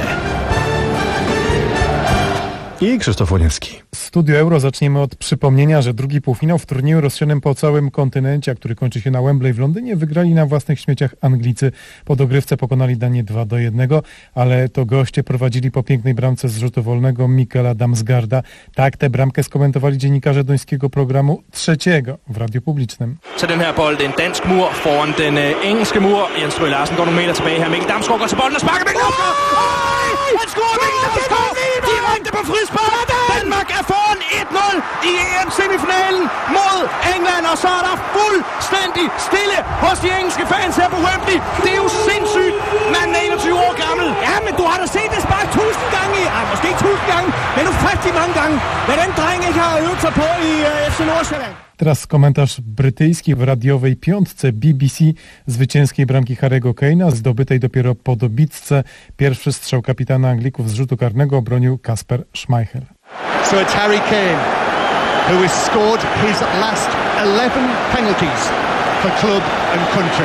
[SPEAKER 3] I Krzysztof Łoniewski.
[SPEAKER 12] Studio Euro zaczniemy od przypomnienia, że drugi półfinał w turnieju rozsianym po całym kontynencie, a który kończy się na Wembley w Londynie, wygrali na własnych śmieciach Anglicy. Po dogrywce pokonali Danię dwa do jednego, ale to goście prowadzili po pięknej bramce z rzutu wolnego Mikkela Damsgaarda. Tak tę bramkę skomentowali dziennikarze duńskiego programu Trzeciego w radiu publicznym.
[SPEAKER 13] Så den her bold, en dansk mur foran den øh, engelske mur. Jens Røe Larsen går nogle meter tilbage her. Mikkel Damsgaard går til bolden og sparker. Mikkel Damsgaard! Han scorer Mikkel Damsgaard! Direkte på frispark! Danmark er foran et nul i E M-semifinalen mod England, og så er der fuldstændig stille hos de engelske fans her på Wembley. Det er jo sindssygt. Manden er enogtyve år gammel.
[SPEAKER 14] Ja, men du har da set det spark tusind gange i, ah, måske ikke tusind gange, men ufattelig mange gange. Hvad den dreng ikke har øvet sig på i uh, F C Nordsjælland.
[SPEAKER 12] Teraz komentarz brytyjski w radiowej piątce B B C zwycięskiej bramki Harry'ego Kane'a, zdobytej dopiero po dobitce. Pierwszy strzał kapitana Anglików z rzutu karnego obronił Kasper Schmeichel.
[SPEAKER 15] So it's Harry Kane who has scored his last eleven penalties for club and country.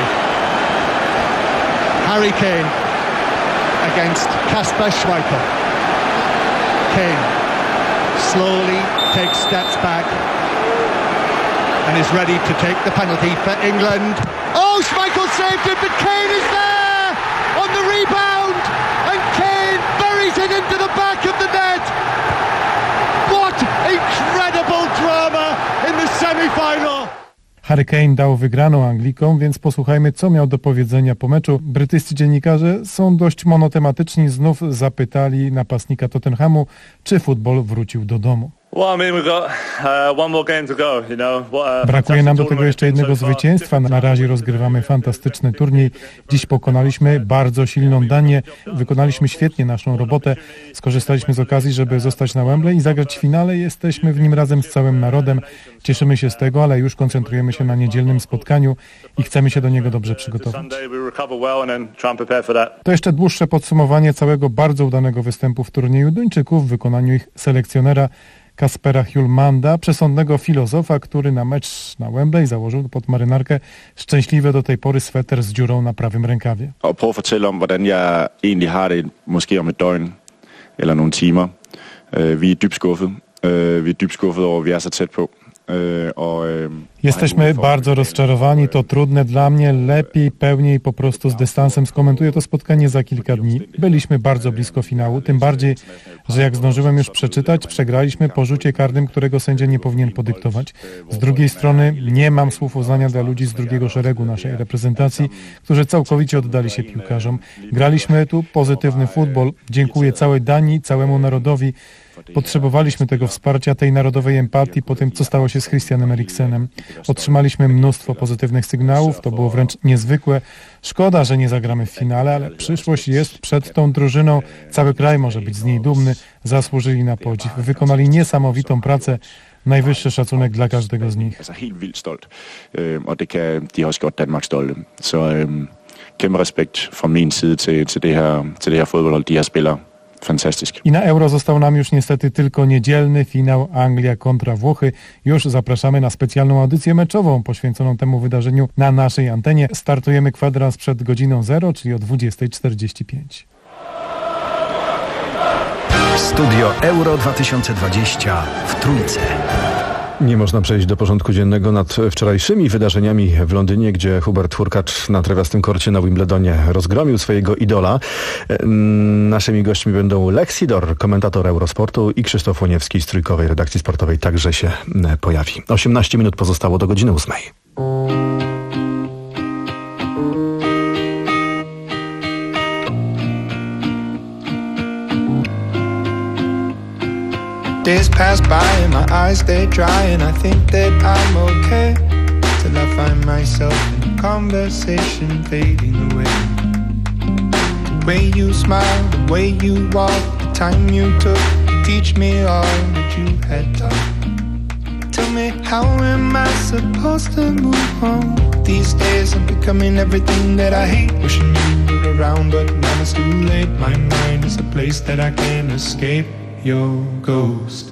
[SPEAKER 15] Harry Kane against Kasper Schmeichel. Kane slowly takes steps back and is ready to take the penalty for England. Oh, Schmeichel saved it, but Kane is there on the rebound, and Kane buries it into the back of the net. What incredible drama in the semi-final!
[SPEAKER 12] Harry Kane dał wygraną Anglikom, więc posłuchajmy, co miał do powiedzenia po meczu. Brytyjscy dziennikarze są dość monotematyczni. Znów zapytali napastnika Tottenhamu, czy futbol wrócił do domu. Brakuje nam do tego jeszcze jednego zwycięstwa. Na razie rozgrywamy fantastyczny turniej. Dziś pokonaliśmy bardzo silną Danię. Wykonaliśmy świetnie naszą robotę. Skorzystaliśmy z okazji, żeby zostać na Wembley i zagrać w finale. Jesteśmy w nim razem z całym narodem. Cieszymy się z tego, ale już koncentrujemy się na niedzielnym spotkaniu i chcemy się do niego dobrze przygotować. To jeszcze dłuższe podsumowanie całego bardzo udanego występu w turnieju Duńczyków w wykonaniu ich selekcjonera Kaspera Hjulmanda, przesądnego filozofa, który na mecz na Wembley założył pod marynarkę szczęśliwy do tej pory sweter z dziurą na prawym rękawie.
[SPEAKER 1] Og prøv at fortælle om, hvordan jeg egentlig har det, måske om et døgn eller nogle timer. Vi er dybt skuffet. Vi er dybt skuffet over, at vi er så tæt på.
[SPEAKER 12] Jesteśmy bardzo rozczarowani, to trudne dla mnie, lepiej, pełniej, po prostu z dystansem skomentuję to spotkanie za kilka dni. Byliśmy bardzo blisko finału, tym bardziej, że jak zdążyłem już przeczytać, przegraliśmy po rzucie karnym, którego sędzia nie powinien podyktować. Z drugiej strony nie mam słów uznania dla ludzi z drugiego szeregu naszej reprezentacji, którzy całkowicie oddali się piłkarzom. Graliśmy tu pozytywny futbol. Dziękuję całej Danii, całemu narodowi. Potrzebowaliśmy tego wsparcia, tej narodowej empatii po tym, co stało się z Christianem Eriksenem. Otrzymaliśmy mnóstwo pozytywnych sygnałów, to było wręcz niezwykłe. Szkoda, że nie zagramy w finale, ale przyszłość jest przed tą drużyną. Cały kraj może być z niej dumny. Zasłużyli na podziw. Wykonali niesamowitą pracę. Najwyższy szacunek dla każdego z nich.
[SPEAKER 1] Helt vildt stolt. Og det kan de også godt Danmark stolte. Så kæmpe respekt fra min side til, til det her, til det her fodboldhold, de her spillere.
[SPEAKER 12] I na Euro został nam już niestety tylko niedzielny finał Anglia kontra Włochy. Już zapraszamy na specjalną audycję meczową poświęconą temu wydarzeniu na naszej antenie. Startujemy kwadrans przed godziną zero, czyli o dwudziesta czterdzieści pięć.
[SPEAKER 10] Studio Euro dwa tysiące dwadzieścia w Trójce.
[SPEAKER 3] Nie można przejść do porządku dziennego nad wczorajszymi wydarzeniami w Londynie, gdzie Hubert Hurkacz na trawiastym korcie na Wimbledonie rozgromił swojego idola. Naszymi gośćmi będą Lexidor, komentator Eurosportu, i Krzysztof Łoniewski z Trójkowej Redakcji Sportowej także się pojawi. osiemnaście minut pozostało do godziny ósmej.
[SPEAKER 5] Days pass by and my eyes stay dry and I think that I'm okay till I find myself in a conversation fading away. The way you smile, the way you walk, the time you took to teach me all that you had taught. Tell me, how am I supposed to move on? These days I'm becoming everything that I hate. Wishing you were around but now it's too late. My mind is a place that I can't escape. Your ghost.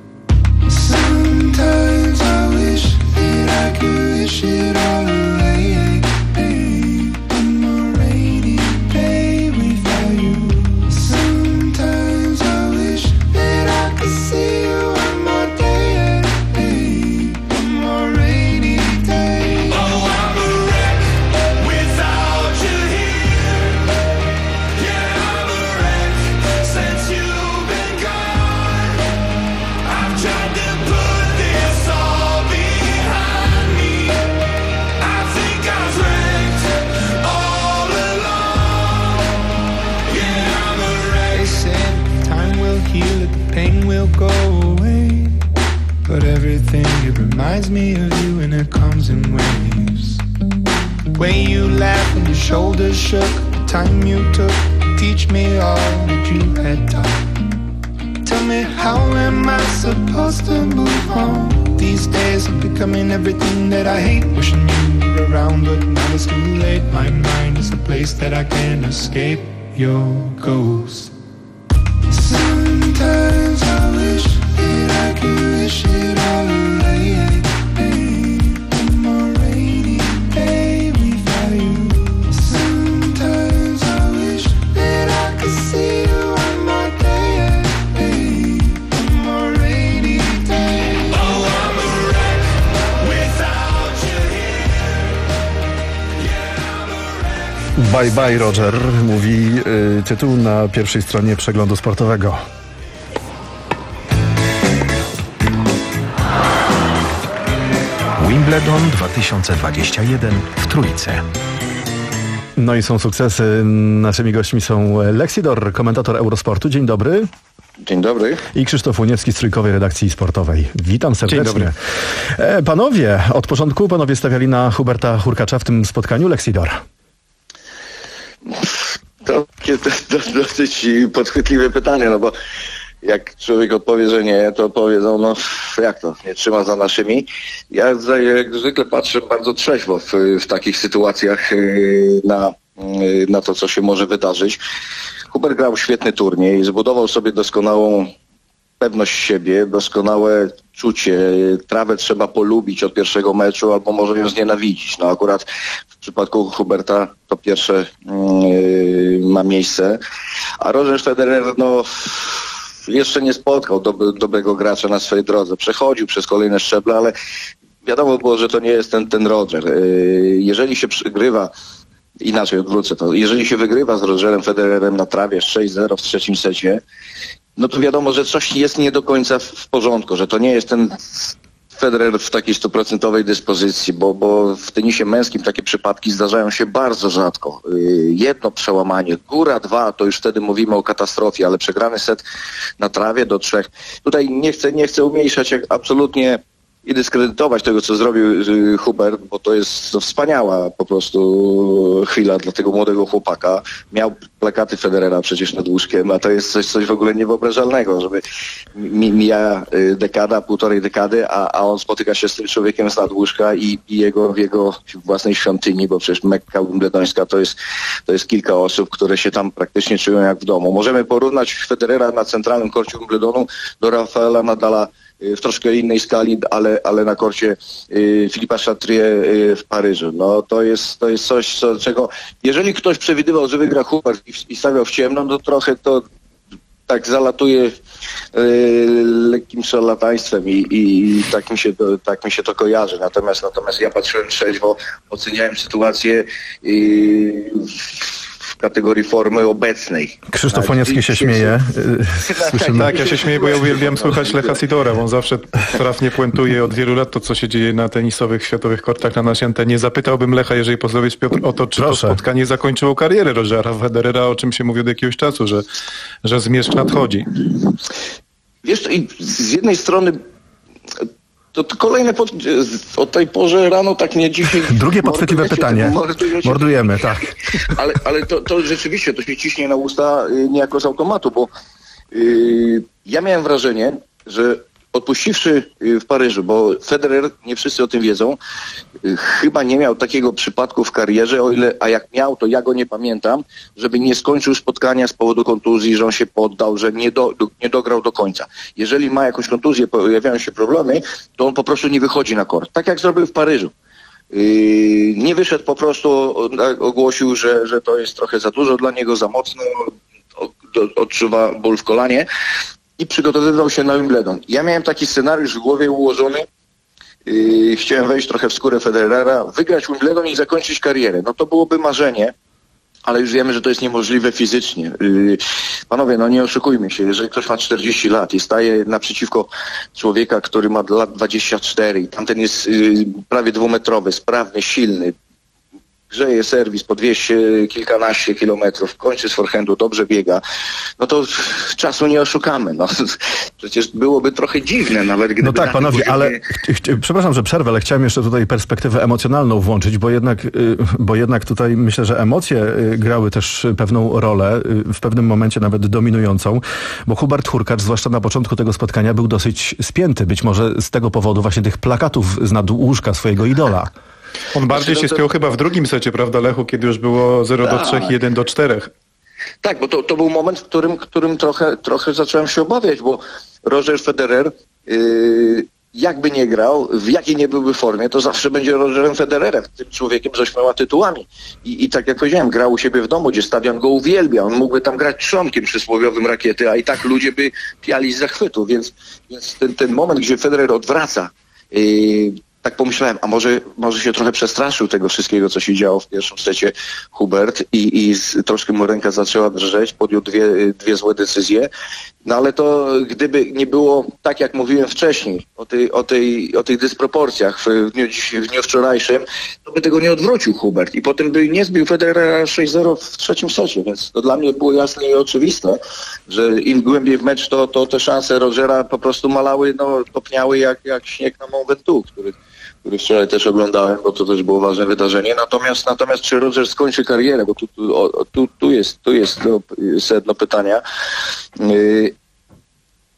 [SPEAKER 5] Sometimes I wish that I could wish it all away. One more rainy day without you. Sometimes I wish that I could see you one more day. One more rainy day. Oh, I'm a wreck without you here. Yeah, I'm a wreck since you've been gone. I've tried to put this all behind me. I think I've wrecked all along. Yeah, I'm a wreck. They said time will heal it, the pain will go away. But everything, it reminds me of you and it comes in waves. The way you laughed and your shoulders shook, the time you took to teach me all that you had taught. Tell me, how am I supposed to move on? These days I'm becoming everything that I hate. Wishing you were around but now it's too late. My mind is a place that I can't escape. Your ghost. Sometimes I wish that I could wish it all away. One more rainy day without you. Sometimes I wish that I could see you one more day. One more rainy day. Oh, I'm a wreck without you here. Yeah, I'm a wreck.
[SPEAKER 3] Bye bye Roger, mówi y, tytuł na pierwszej stronie przeglądu sportowego.
[SPEAKER 10] Wimbledon dwa tysiące dwadzieścia jeden w Trójce.
[SPEAKER 3] No i są sukcesy. Naszymi gośćmi są Lexidor, komentator Eurosportu. Dzień dobry.
[SPEAKER 16] Dzień dobry.
[SPEAKER 3] I Krzysztof Łoniewski z Trójkowej Redakcji Sportowej. Witam serdecznie.
[SPEAKER 16] Dzień dobry.
[SPEAKER 3] E, panowie, od początku panowie stawiali na Huberta Hurkacza w tym spotkaniu. Lexidor.
[SPEAKER 16] To dosyć podchwytliwe pytanie, no bo jak człowiek odpowie, że nie, to powiedzą, no jak to, nie trzyma za naszymi. Ja jak zwykle patrzę bardzo trzeźwo w, w takich sytuacjach na, na to, co się może wydarzyć. Hubert grał świetny turniej, zbudował sobie doskonałą pewność siebie, doskonałe czucie, trawę trzeba polubić od pierwszego meczu albo może ją znienawidzić. No akurat w przypadku Huberta to pierwsze yy, ma miejsce, a Roger Federer no jeszcze nie spotkał dob- dobrego gracza na swojej drodze. Przechodził przez kolejne szczeble, ale wiadomo było, że to nie jest ten, ten Roger. Yy, jeżeli się przegrywa, inaczej odwrócę to, jeżeli się wygrywa z Rogerem Federerem na trawie sześć zero w trzecim secie, no to wiadomo, że coś jest nie do końca w porządku, że to nie jest ten Federer w takiej stuprocentowej dyspozycji, bo, bo w tenisie męskim takie przypadki zdarzają się bardzo rzadko. Yy, jedno przełamanie, góra dwa, to już wtedy mówimy o katastrofie, ale przegrany set na trawie do trzech. Tutaj nie chcę, nie chcę umniejszać jak absolutnie i dyskredytować tego, co zrobił Hubert, bo to jest to wspaniała po prostu chwila dla tego młodego chłopaka. Miał plakaty Federera przecież nad łóżkiem, a to jest coś, coś w ogóle niewyobrażalnego, żeby mi, mija dekada, półtorej dekady, a, a on spotyka się z tym człowiekiem z nad łóżka i, i jego, w jego własnej świątyni, bo przecież Mekka Wimbledońska to jest, to jest kilka osób, które się tam praktycznie czują jak w domu. Możemy porównać Federera na centralnym korcie Wimbledonu do Rafaela Nadala w troszkę innej skali, ale, ale na korcie y, Filipa Chatrier y, w Paryżu. No to jest, to jest coś, co, czego jeżeli ktoś przewidywał, że wygra Hubert i, i stawiał w ciemno, no to trochę to tak zalatuje y, lekkim szarlataństwem i, i tak, mi się to, tak mi się to kojarzy. Natomiast, natomiast ja patrzyłem trzeźwo, oceniałem sytuację y, w kategorii formy obecnej.
[SPEAKER 3] Krzysztof Łaniecki się śmieje.
[SPEAKER 12] Słyszymy. Tak, ja się śmieję, bo ja uwielbiam słuchać Lecha Sidora, bo on zawsze trafnie puentuje od wielu lat to, co się dzieje na tenisowych, światowych kortach na naszej antenie. Zapytałbym Lecha, jeżeli pozwolisz, Piotr, o to, czy Proszę. to spotkanie zakończyło karierę Rogera Federera, o czym się mówi od jakiegoś czasu, że, że zmierzch nadchodzi.
[SPEAKER 16] Wiesz, i z jednej strony to, to kolejne pod, o tej porze rano tak nie dzisiaj...
[SPEAKER 3] Drugie podchwytliwe pytanie.
[SPEAKER 16] Mordujecie.
[SPEAKER 3] Mordujemy, tak.
[SPEAKER 16] Ale, ale to, to rzeczywiście, to się ciśnie na usta niejako z automatu, bo yy, ja miałem wrażenie, że odpuściwszy w Paryżu, bo Federer, nie wszyscy o tym wiedzą, yy, chyba nie miał takiego przypadku w karierze, o ile, a jak miał, to ja go nie pamiętam, żeby nie skończył spotkania z powodu kontuzji, że on się poddał, że nie, do, do, nie dograł do końca. Jeżeli ma jakąś kontuzję, pojawiają się problemy, to on po prostu nie wychodzi na kort. Tak jak zrobił w Paryżu. Yy, nie wyszedł po prostu, ogłosił, że, że to jest trochę za dużo dla niego, za mocno, odczuwa ból w kolanie i przygotowywał się na Wimbledon. Ja miałem taki scenariusz w głowie ułożony, yy, chciałem wejść trochę w skórę Federera, wygrać Wimbledon i zakończyć karierę. No to byłoby marzenie, ale już wiemy, że to jest niemożliwe fizycznie. Yy, panowie, no nie oszukujmy się, jeżeli ktoś ma czterdzieści lat i staje naprzeciwko człowieka, który ma lat dwadzieścia cztery i tamten jest yy, prawie dwumetrowy, sprawny, silny, grzeje serwis po dwieście kilkanaście kilometrów, kończy z forehandu, dobrze biega, no to czasu nie oszukamy. No, przecież byłoby trochę dziwne nawet, gdyby...
[SPEAKER 3] No tak, panowie, poziomie... ale ch- ch- przepraszam, że przerwę, ale chciałem jeszcze tutaj perspektywę emocjonalną włączyć, bo jednak, y, bo jednak tutaj myślę, że emocje y, grały też pewną rolę, y, w pewnym momencie nawet dominującą, bo Hubert Hurkacz, zwłaszcza na początku tego spotkania, był dosyć spięty, być może z tego powodu właśnie tych plakatów z nad łóżka swojego idola.
[SPEAKER 12] On bardziej się spiął chyba w drugim secie, prawda, Lechu, kiedy już było zero do trzech, jeden do czterech.
[SPEAKER 16] Tak, bo to, to był moment, w którym, którym trochę, trochę zacząłem się obawiać, bo Roger Federer yy, jakby nie grał, w jakiej nie byłby formie, to zawsze będzie Rogerem Federerem, tym człowiekiem z ośmioma tytułami. I, I tak jak powiedziałem, grał u siebie w domu, gdzie stadion go uwielbia. On mógłby tam grać trzonkiem przysłowiowym rakiety, a i tak ludzie by piali z zachwytu. Więc, więc ten, ten moment, gdzie Federer odwraca, yy, tak pomyślałem, a może, może się trochę przestraszył tego wszystkiego, co się działo w pierwszym secie Hubert i, i z, troszkę mu ręka zaczęła drżeć, podjął dwie, dwie złe decyzje. No ale to gdyby nie było, tak jak mówiłem wcześniej, o, tej, o, tej, o tych dysproporcjach w dniu, w dniu wczorajszym, to by tego nie odwrócił Hubert i potem by nie zbił Federera sześć zero w trzecim secie, więc to dla mnie było jasne i oczywiste, że im głębiej w mecz, to, to te szanse Rogera po prostu malały, no topniały jak, jak śnieg na Mont Ventoux, który który wczoraj też oglądałem, bo to też było ważne wydarzenie. Natomiast, natomiast czy Roger skończy karierę, bo tu, tu, o, tu, tu jest, tu jest to sedno pytania. Yy,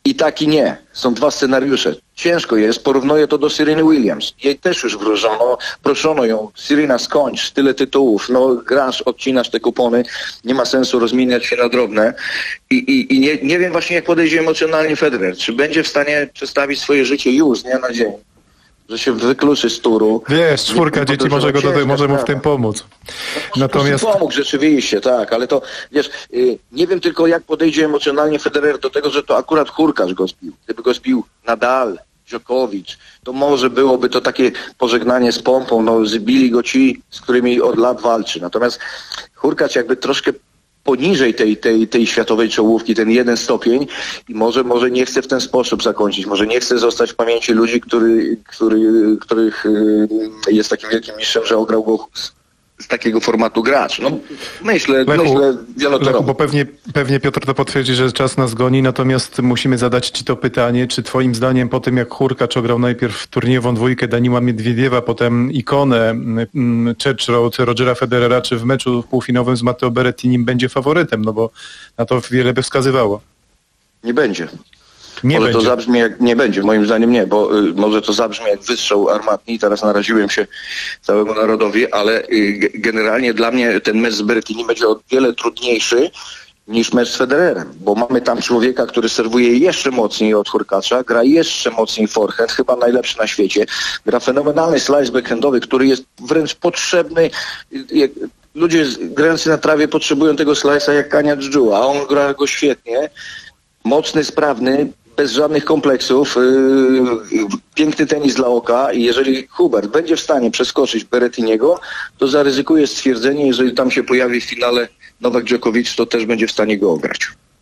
[SPEAKER 16] i tak i nie. Są dwa scenariusze. Ciężko jest, porównuję to do Sereny Williams. Jej też już wróżono, proszono ją, Serena, skończ, tyle tytułów, no grasz, odcinasz te kupony, nie ma sensu rozmieniać się na drobne. I, i, i nie, nie wiem właśnie, jak podejdzie emocjonalnie Federer. Czy będzie w stanie przestawić swoje życie już z dnia na dzień? Że się wykluczy z turu.
[SPEAKER 3] Wiesz, czwórka dzieci może go do, może mu w tym pomóc.
[SPEAKER 16] Natomiast pomógł rzeczywiście, tak, ale to, wiesz, yy, nie wiem tylko, jak podejdzie emocjonalnie Federer do tego, że to akurat Hurkacz go zbił. Gdyby go zbił Nadal, Djokovic, to może byłoby to takie pożegnanie z pompą, no zbili go ci, z którymi od lat walczy. Natomiast Hurkacz jakby troszkę poniżej tej, tej, tej światowej czołówki, ten jeden stopień i może, może nie chce w ten sposób zakończyć, może nie chce zostać w pamięci ludzi, który, który, których jest takim wielkim mistrzem, że ograł go z, z takiego formatu gracz. No, myślę,
[SPEAKER 3] Lechu,
[SPEAKER 16] myślę wielotorowo.
[SPEAKER 3] Lechu, bo pewnie, pewnie Piotr to potwierdzi, że czas nas goni, natomiast musimy zadać ci to pytanie, czy twoim zdaniem po tym, jak Hurkacz ograł najpierw turniejową dwójkę Danila Miedwiediewa, potem ikonę Church Road Rogera Federera, czy w meczu półfinałowym z Matteo Berrettinim będzie faworytem, no bo na to wiele by wskazywało.
[SPEAKER 16] Nie będzie.
[SPEAKER 3] Nie
[SPEAKER 16] może
[SPEAKER 3] będzie.
[SPEAKER 16] to zabrzmi jak, nie będzie, moim zdaniem nie, bo y, może to zabrzmi jak wystrzał armatni, teraz naraziłem się całemu narodowi, ale y, generalnie dla mnie ten mecz z Berrettinim będzie o wiele trudniejszy niż mecz z Federerem, bo mamy tam człowieka, który serwuje jeszcze mocniej od Hurkacza, gra jeszcze mocniej forehand, chyba najlepszy na świecie, gra fenomenalny slice backhandowy, który jest wręcz potrzebny. Jak, ludzie grający na trawie potrzebują tego slice'a jak Kania Dżdżu, a on gra go świetnie, mocny, sprawny, bez żadnych kompleksów, yy, piękny tenis dla oka i jeżeli Hubert będzie w stanie przeskoczyć Berrettiniego, to zaryzykuje stwierdzenie, jeżeli tam się pojawi w finale Nowak Djokovic, to też będzie w stanie go ograć.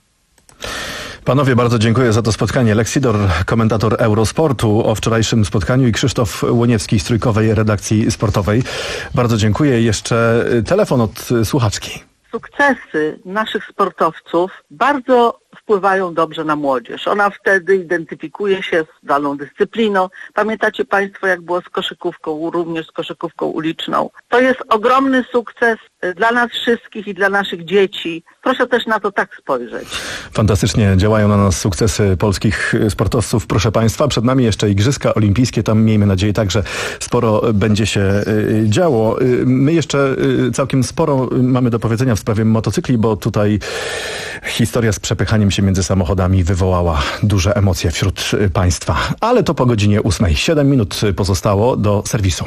[SPEAKER 3] Panowie, bardzo dziękuję za to spotkanie. Lex Sidor, komentator Eurosportu o wczorajszym spotkaniu i Krzysztof Łoniewski z Trójkowej Redakcji Sportowej. Bardzo dziękuję. Jeszcze telefon od słuchaczki.
[SPEAKER 17] Sukcesy naszych sportowców bardzo wpływają dobrze na młodzież. Ona wtedy identyfikuje się z daną dyscypliną. Pamiętacie Państwo, jak było z koszykówką, również z koszykówką uliczną. To jest ogromny sukces dla nas wszystkich i dla naszych dzieci. Proszę też na to tak spojrzeć.
[SPEAKER 3] Fantastycznie działają na nas sukcesy polskich sportowców. Proszę Państwa, przed nami jeszcze Igrzyska Olimpijskie. Tam miejmy nadzieję także sporo będzie się działo. My jeszcze całkiem sporo mamy do powiedzenia w sprawie motocykli, bo tutaj historia z przepychaniem się między samochodami wywołała duże emocje wśród Państwa. Ale to po godzinie ósmej. Siedem minut pozostało do serwisu.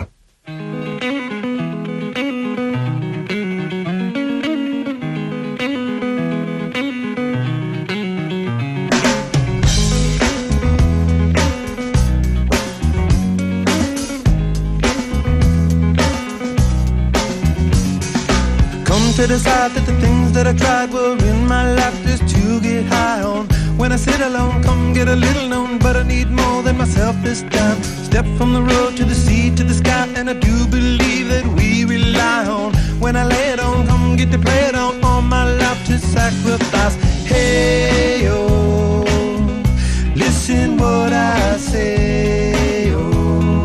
[SPEAKER 5] To decide that the things that I tried were in my life just to get high on. When I sit alone, come get a little known, but I need more than myself this time. Step from the road to the sea to the sky, and I do believe that we rely on. When I lay it on, come get to play it on, all my life to sacrifice. Hey, oh, listen what I say, oh,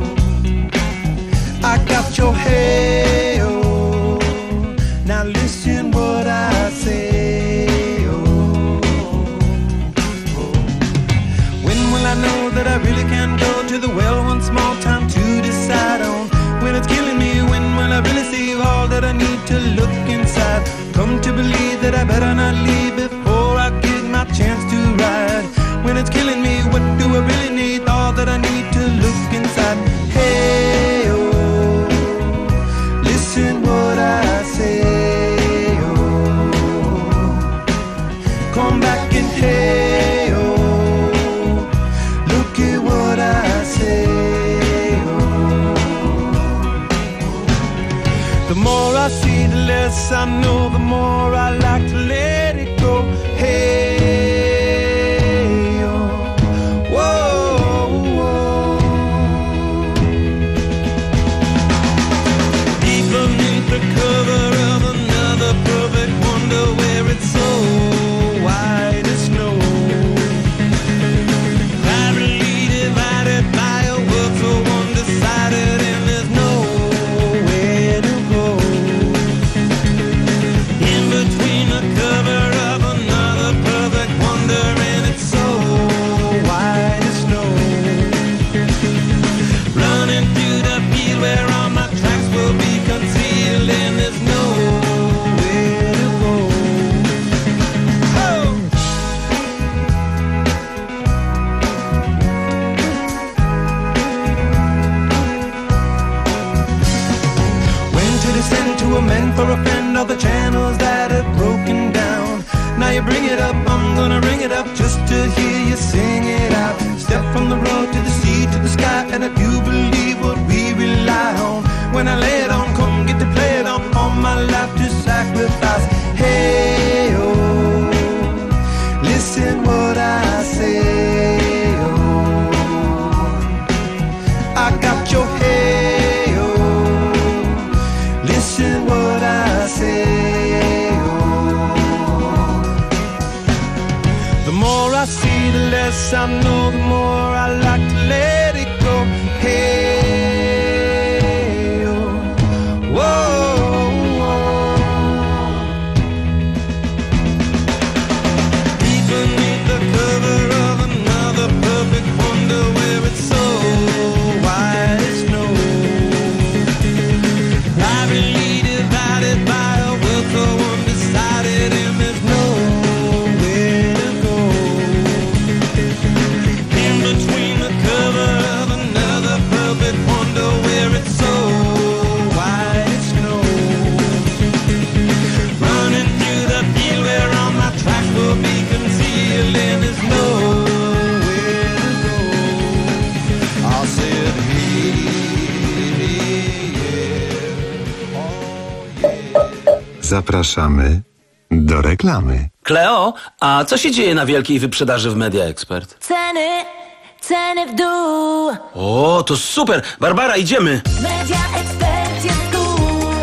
[SPEAKER 5] I got your hey, oh. Now listen what I say, oh, oh. When will I know that I really can go to the well one small time to decide on? When it's killing me, when will I really see all that I need to look inside? Come to believe that I better not leave before I get my chance to ride. When it's killing me, what do I really need? All that I need to look inside. Hey, oh, listen what I say. Come back and hey, oh, look at what I say, oh. The more I see, the less I know, the more I like to let it go. Hey, oh, whoa, whoa. Deep beneath the cover of another perfect wonder where it's so white as snow, privately divided by a world so undecided, and there's nowhere to go. In between the you bring it up, I'm gonna ring it up just to hear you sing it out. Step from the road to the sea to the sky, and I do believe what we rely on. When I lay it on, come get to play it on, all my life to sacrifice. Hey, oh, listen what I say, oh, I got your hey, oh, listen what I say, oh. The more I see, the less I know, the more I like to let it go. Hey, oh, whoa, whoa. Deep beneath the cover of another perfect wonder, where it's so white as snow, privately divided by a will so undecided, and there's nowhere to go. In between the cover of another perfect wonder, where it's so white as snow, running through the field where all my tracks will be concealed, and there's nowhere to go. I said, hey,
[SPEAKER 2] Zapraszamy do reklamy.
[SPEAKER 18] Kleo, a co się dzieje na wielkiej wyprzedaży w Media Expert?
[SPEAKER 25] Ceny, ceny w dół.
[SPEAKER 18] O, to super! Barbara, idziemy!
[SPEAKER 25] Media Expert jest tu.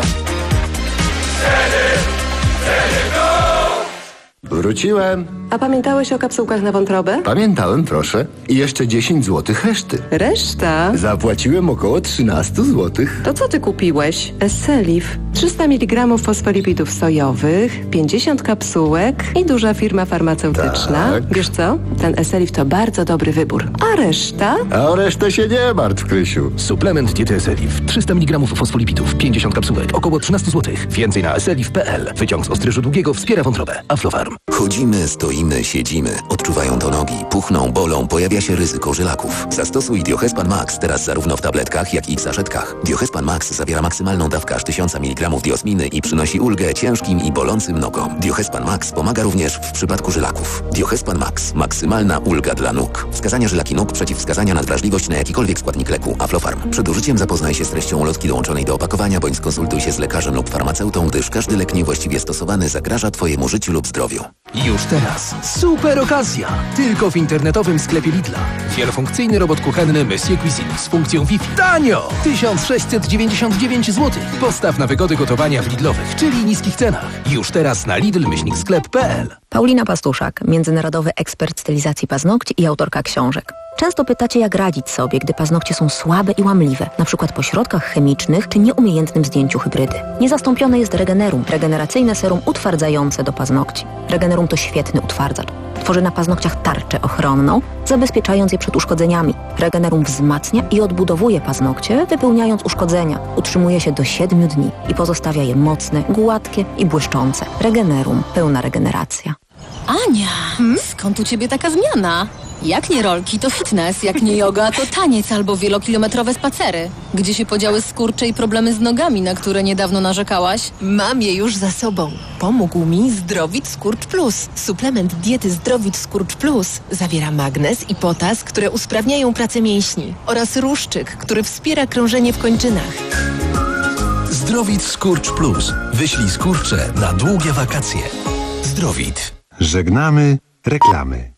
[SPEAKER 19] Wróciłem.
[SPEAKER 20] A pamiętałeś o kapsułkach na wątrobę?
[SPEAKER 19] Pamiętałem, proszę. I jeszcze dziesięć złotych reszty.
[SPEAKER 20] Reszta?
[SPEAKER 19] Zapłaciłem około trzynaście złotych.
[SPEAKER 20] To co ty kupiłeś? Esselif. trzysta miligramów fosfolipidów sojowych, pięćdziesiąt kapsułek i duża firma farmaceutyczna.
[SPEAKER 19] Tak.
[SPEAKER 20] Wiesz co? Ten Esselif to bardzo dobry wybór. A reszta?
[SPEAKER 19] A o resztę się nie martw, Krysiu.
[SPEAKER 10] Suplement diety Esselif. trzysta miligramów fosfolipidów, pięćdziesiąt kapsułek, około trzynaście złotych. Więcej na esselif kropka p l. Wyciąg z ostryżu długiego wspiera wątrobę. Aflofarm.
[SPEAKER 22] Chodzimy, stoimy, siedzimy. Odczuwają to nogi, puchną, bolą, pojawia się ryzyko żylaków. Zastosuj Diohespan Max teraz zarówno w tabletkach, jak i w saszetkach. Diohespan Max zawiera maksymalną dawkę aż tysiąc miligramów diosminy i przynosi ulgę ciężkim i bolącym nogom. Diohespan Max pomaga również w przypadku żylaków. Diohespan Max. Maksymalna ulga dla nóg. Wskazania żylaki nóg, przeciwwskazania na wrażliwość na jakikolwiek składnik leku. Aflofarm. Przed użyciem zapoznaj się z treścią ulotki dołączonej do opakowania, bądź skonsultuj się z lekarzem lub farmaceutą, gdyż każdy lek niewłaściwie stosowany zagraża Twojemu życiu lub zdrowiu.
[SPEAKER 10] Już teraz super okazja! Tylko w internetowym sklepie Lidla. Wielofunkcyjny robot kuchenny Monsieur Cuisine z funkcją Wi-Fi. Tanio! tysiąc sześćset dziewięćdziesiąt dziewięć złotych. Postaw na wygody gotowania w Lidlowych, czyli niskich cenach. Już teraz na lidl myślnik sklep kropka p l.
[SPEAKER 23] Paulina Pastuszak, międzynarodowy ekspert stylizacji paznokci i autorka książek. Często pytacie, jak radzić sobie, gdy paznokcie są słabe i łamliwe, na przykład po środkach chemicznych czy nieumiejętnym zdjęciu hybrydy. Niezastąpione jest Regenerum, regeneracyjne serum utwardzające do paznokci. Regenerum to świetny utwardzacz. Tworzy na paznokciach tarczę ochronną, zabezpieczając je przed uszkodzeniami. Regenerum wzmacnia i odbudowuje paznokcie, wypełniając uszkodzenia. Utrzymuje się do siedmiu dni i pozostawia je mocne, gładkie i błyszczące. Regenerum. Pełna regeneracja.
[SPEAKER 26] Ania, hmm? Skąd u ciebie taka zmiana? Jak nie rolki, to fitness, jak nie yoga, to taniec albo wielokilometrowe spacery. Gdzie się podziały skurcze i problemy z nogami, na które niedawno narzekałaś?
[SPEAKER 27] Mam je już za sobą. Pomógł mi Zdrowit Skurcz Plus. Suplement diety Zdrowit Skurcz Plus zawiera magnez i potas, które usprawniają pracę mięśni, oraz ruszczyk, który wspiera krążenie w kończynach.
[SPEAKER 10] Zdrowit Skurcz Plus. Wyślij skurcze na długie wakacje. Zdrowit.
[SPEAKER 2] Żegnamy reklamy.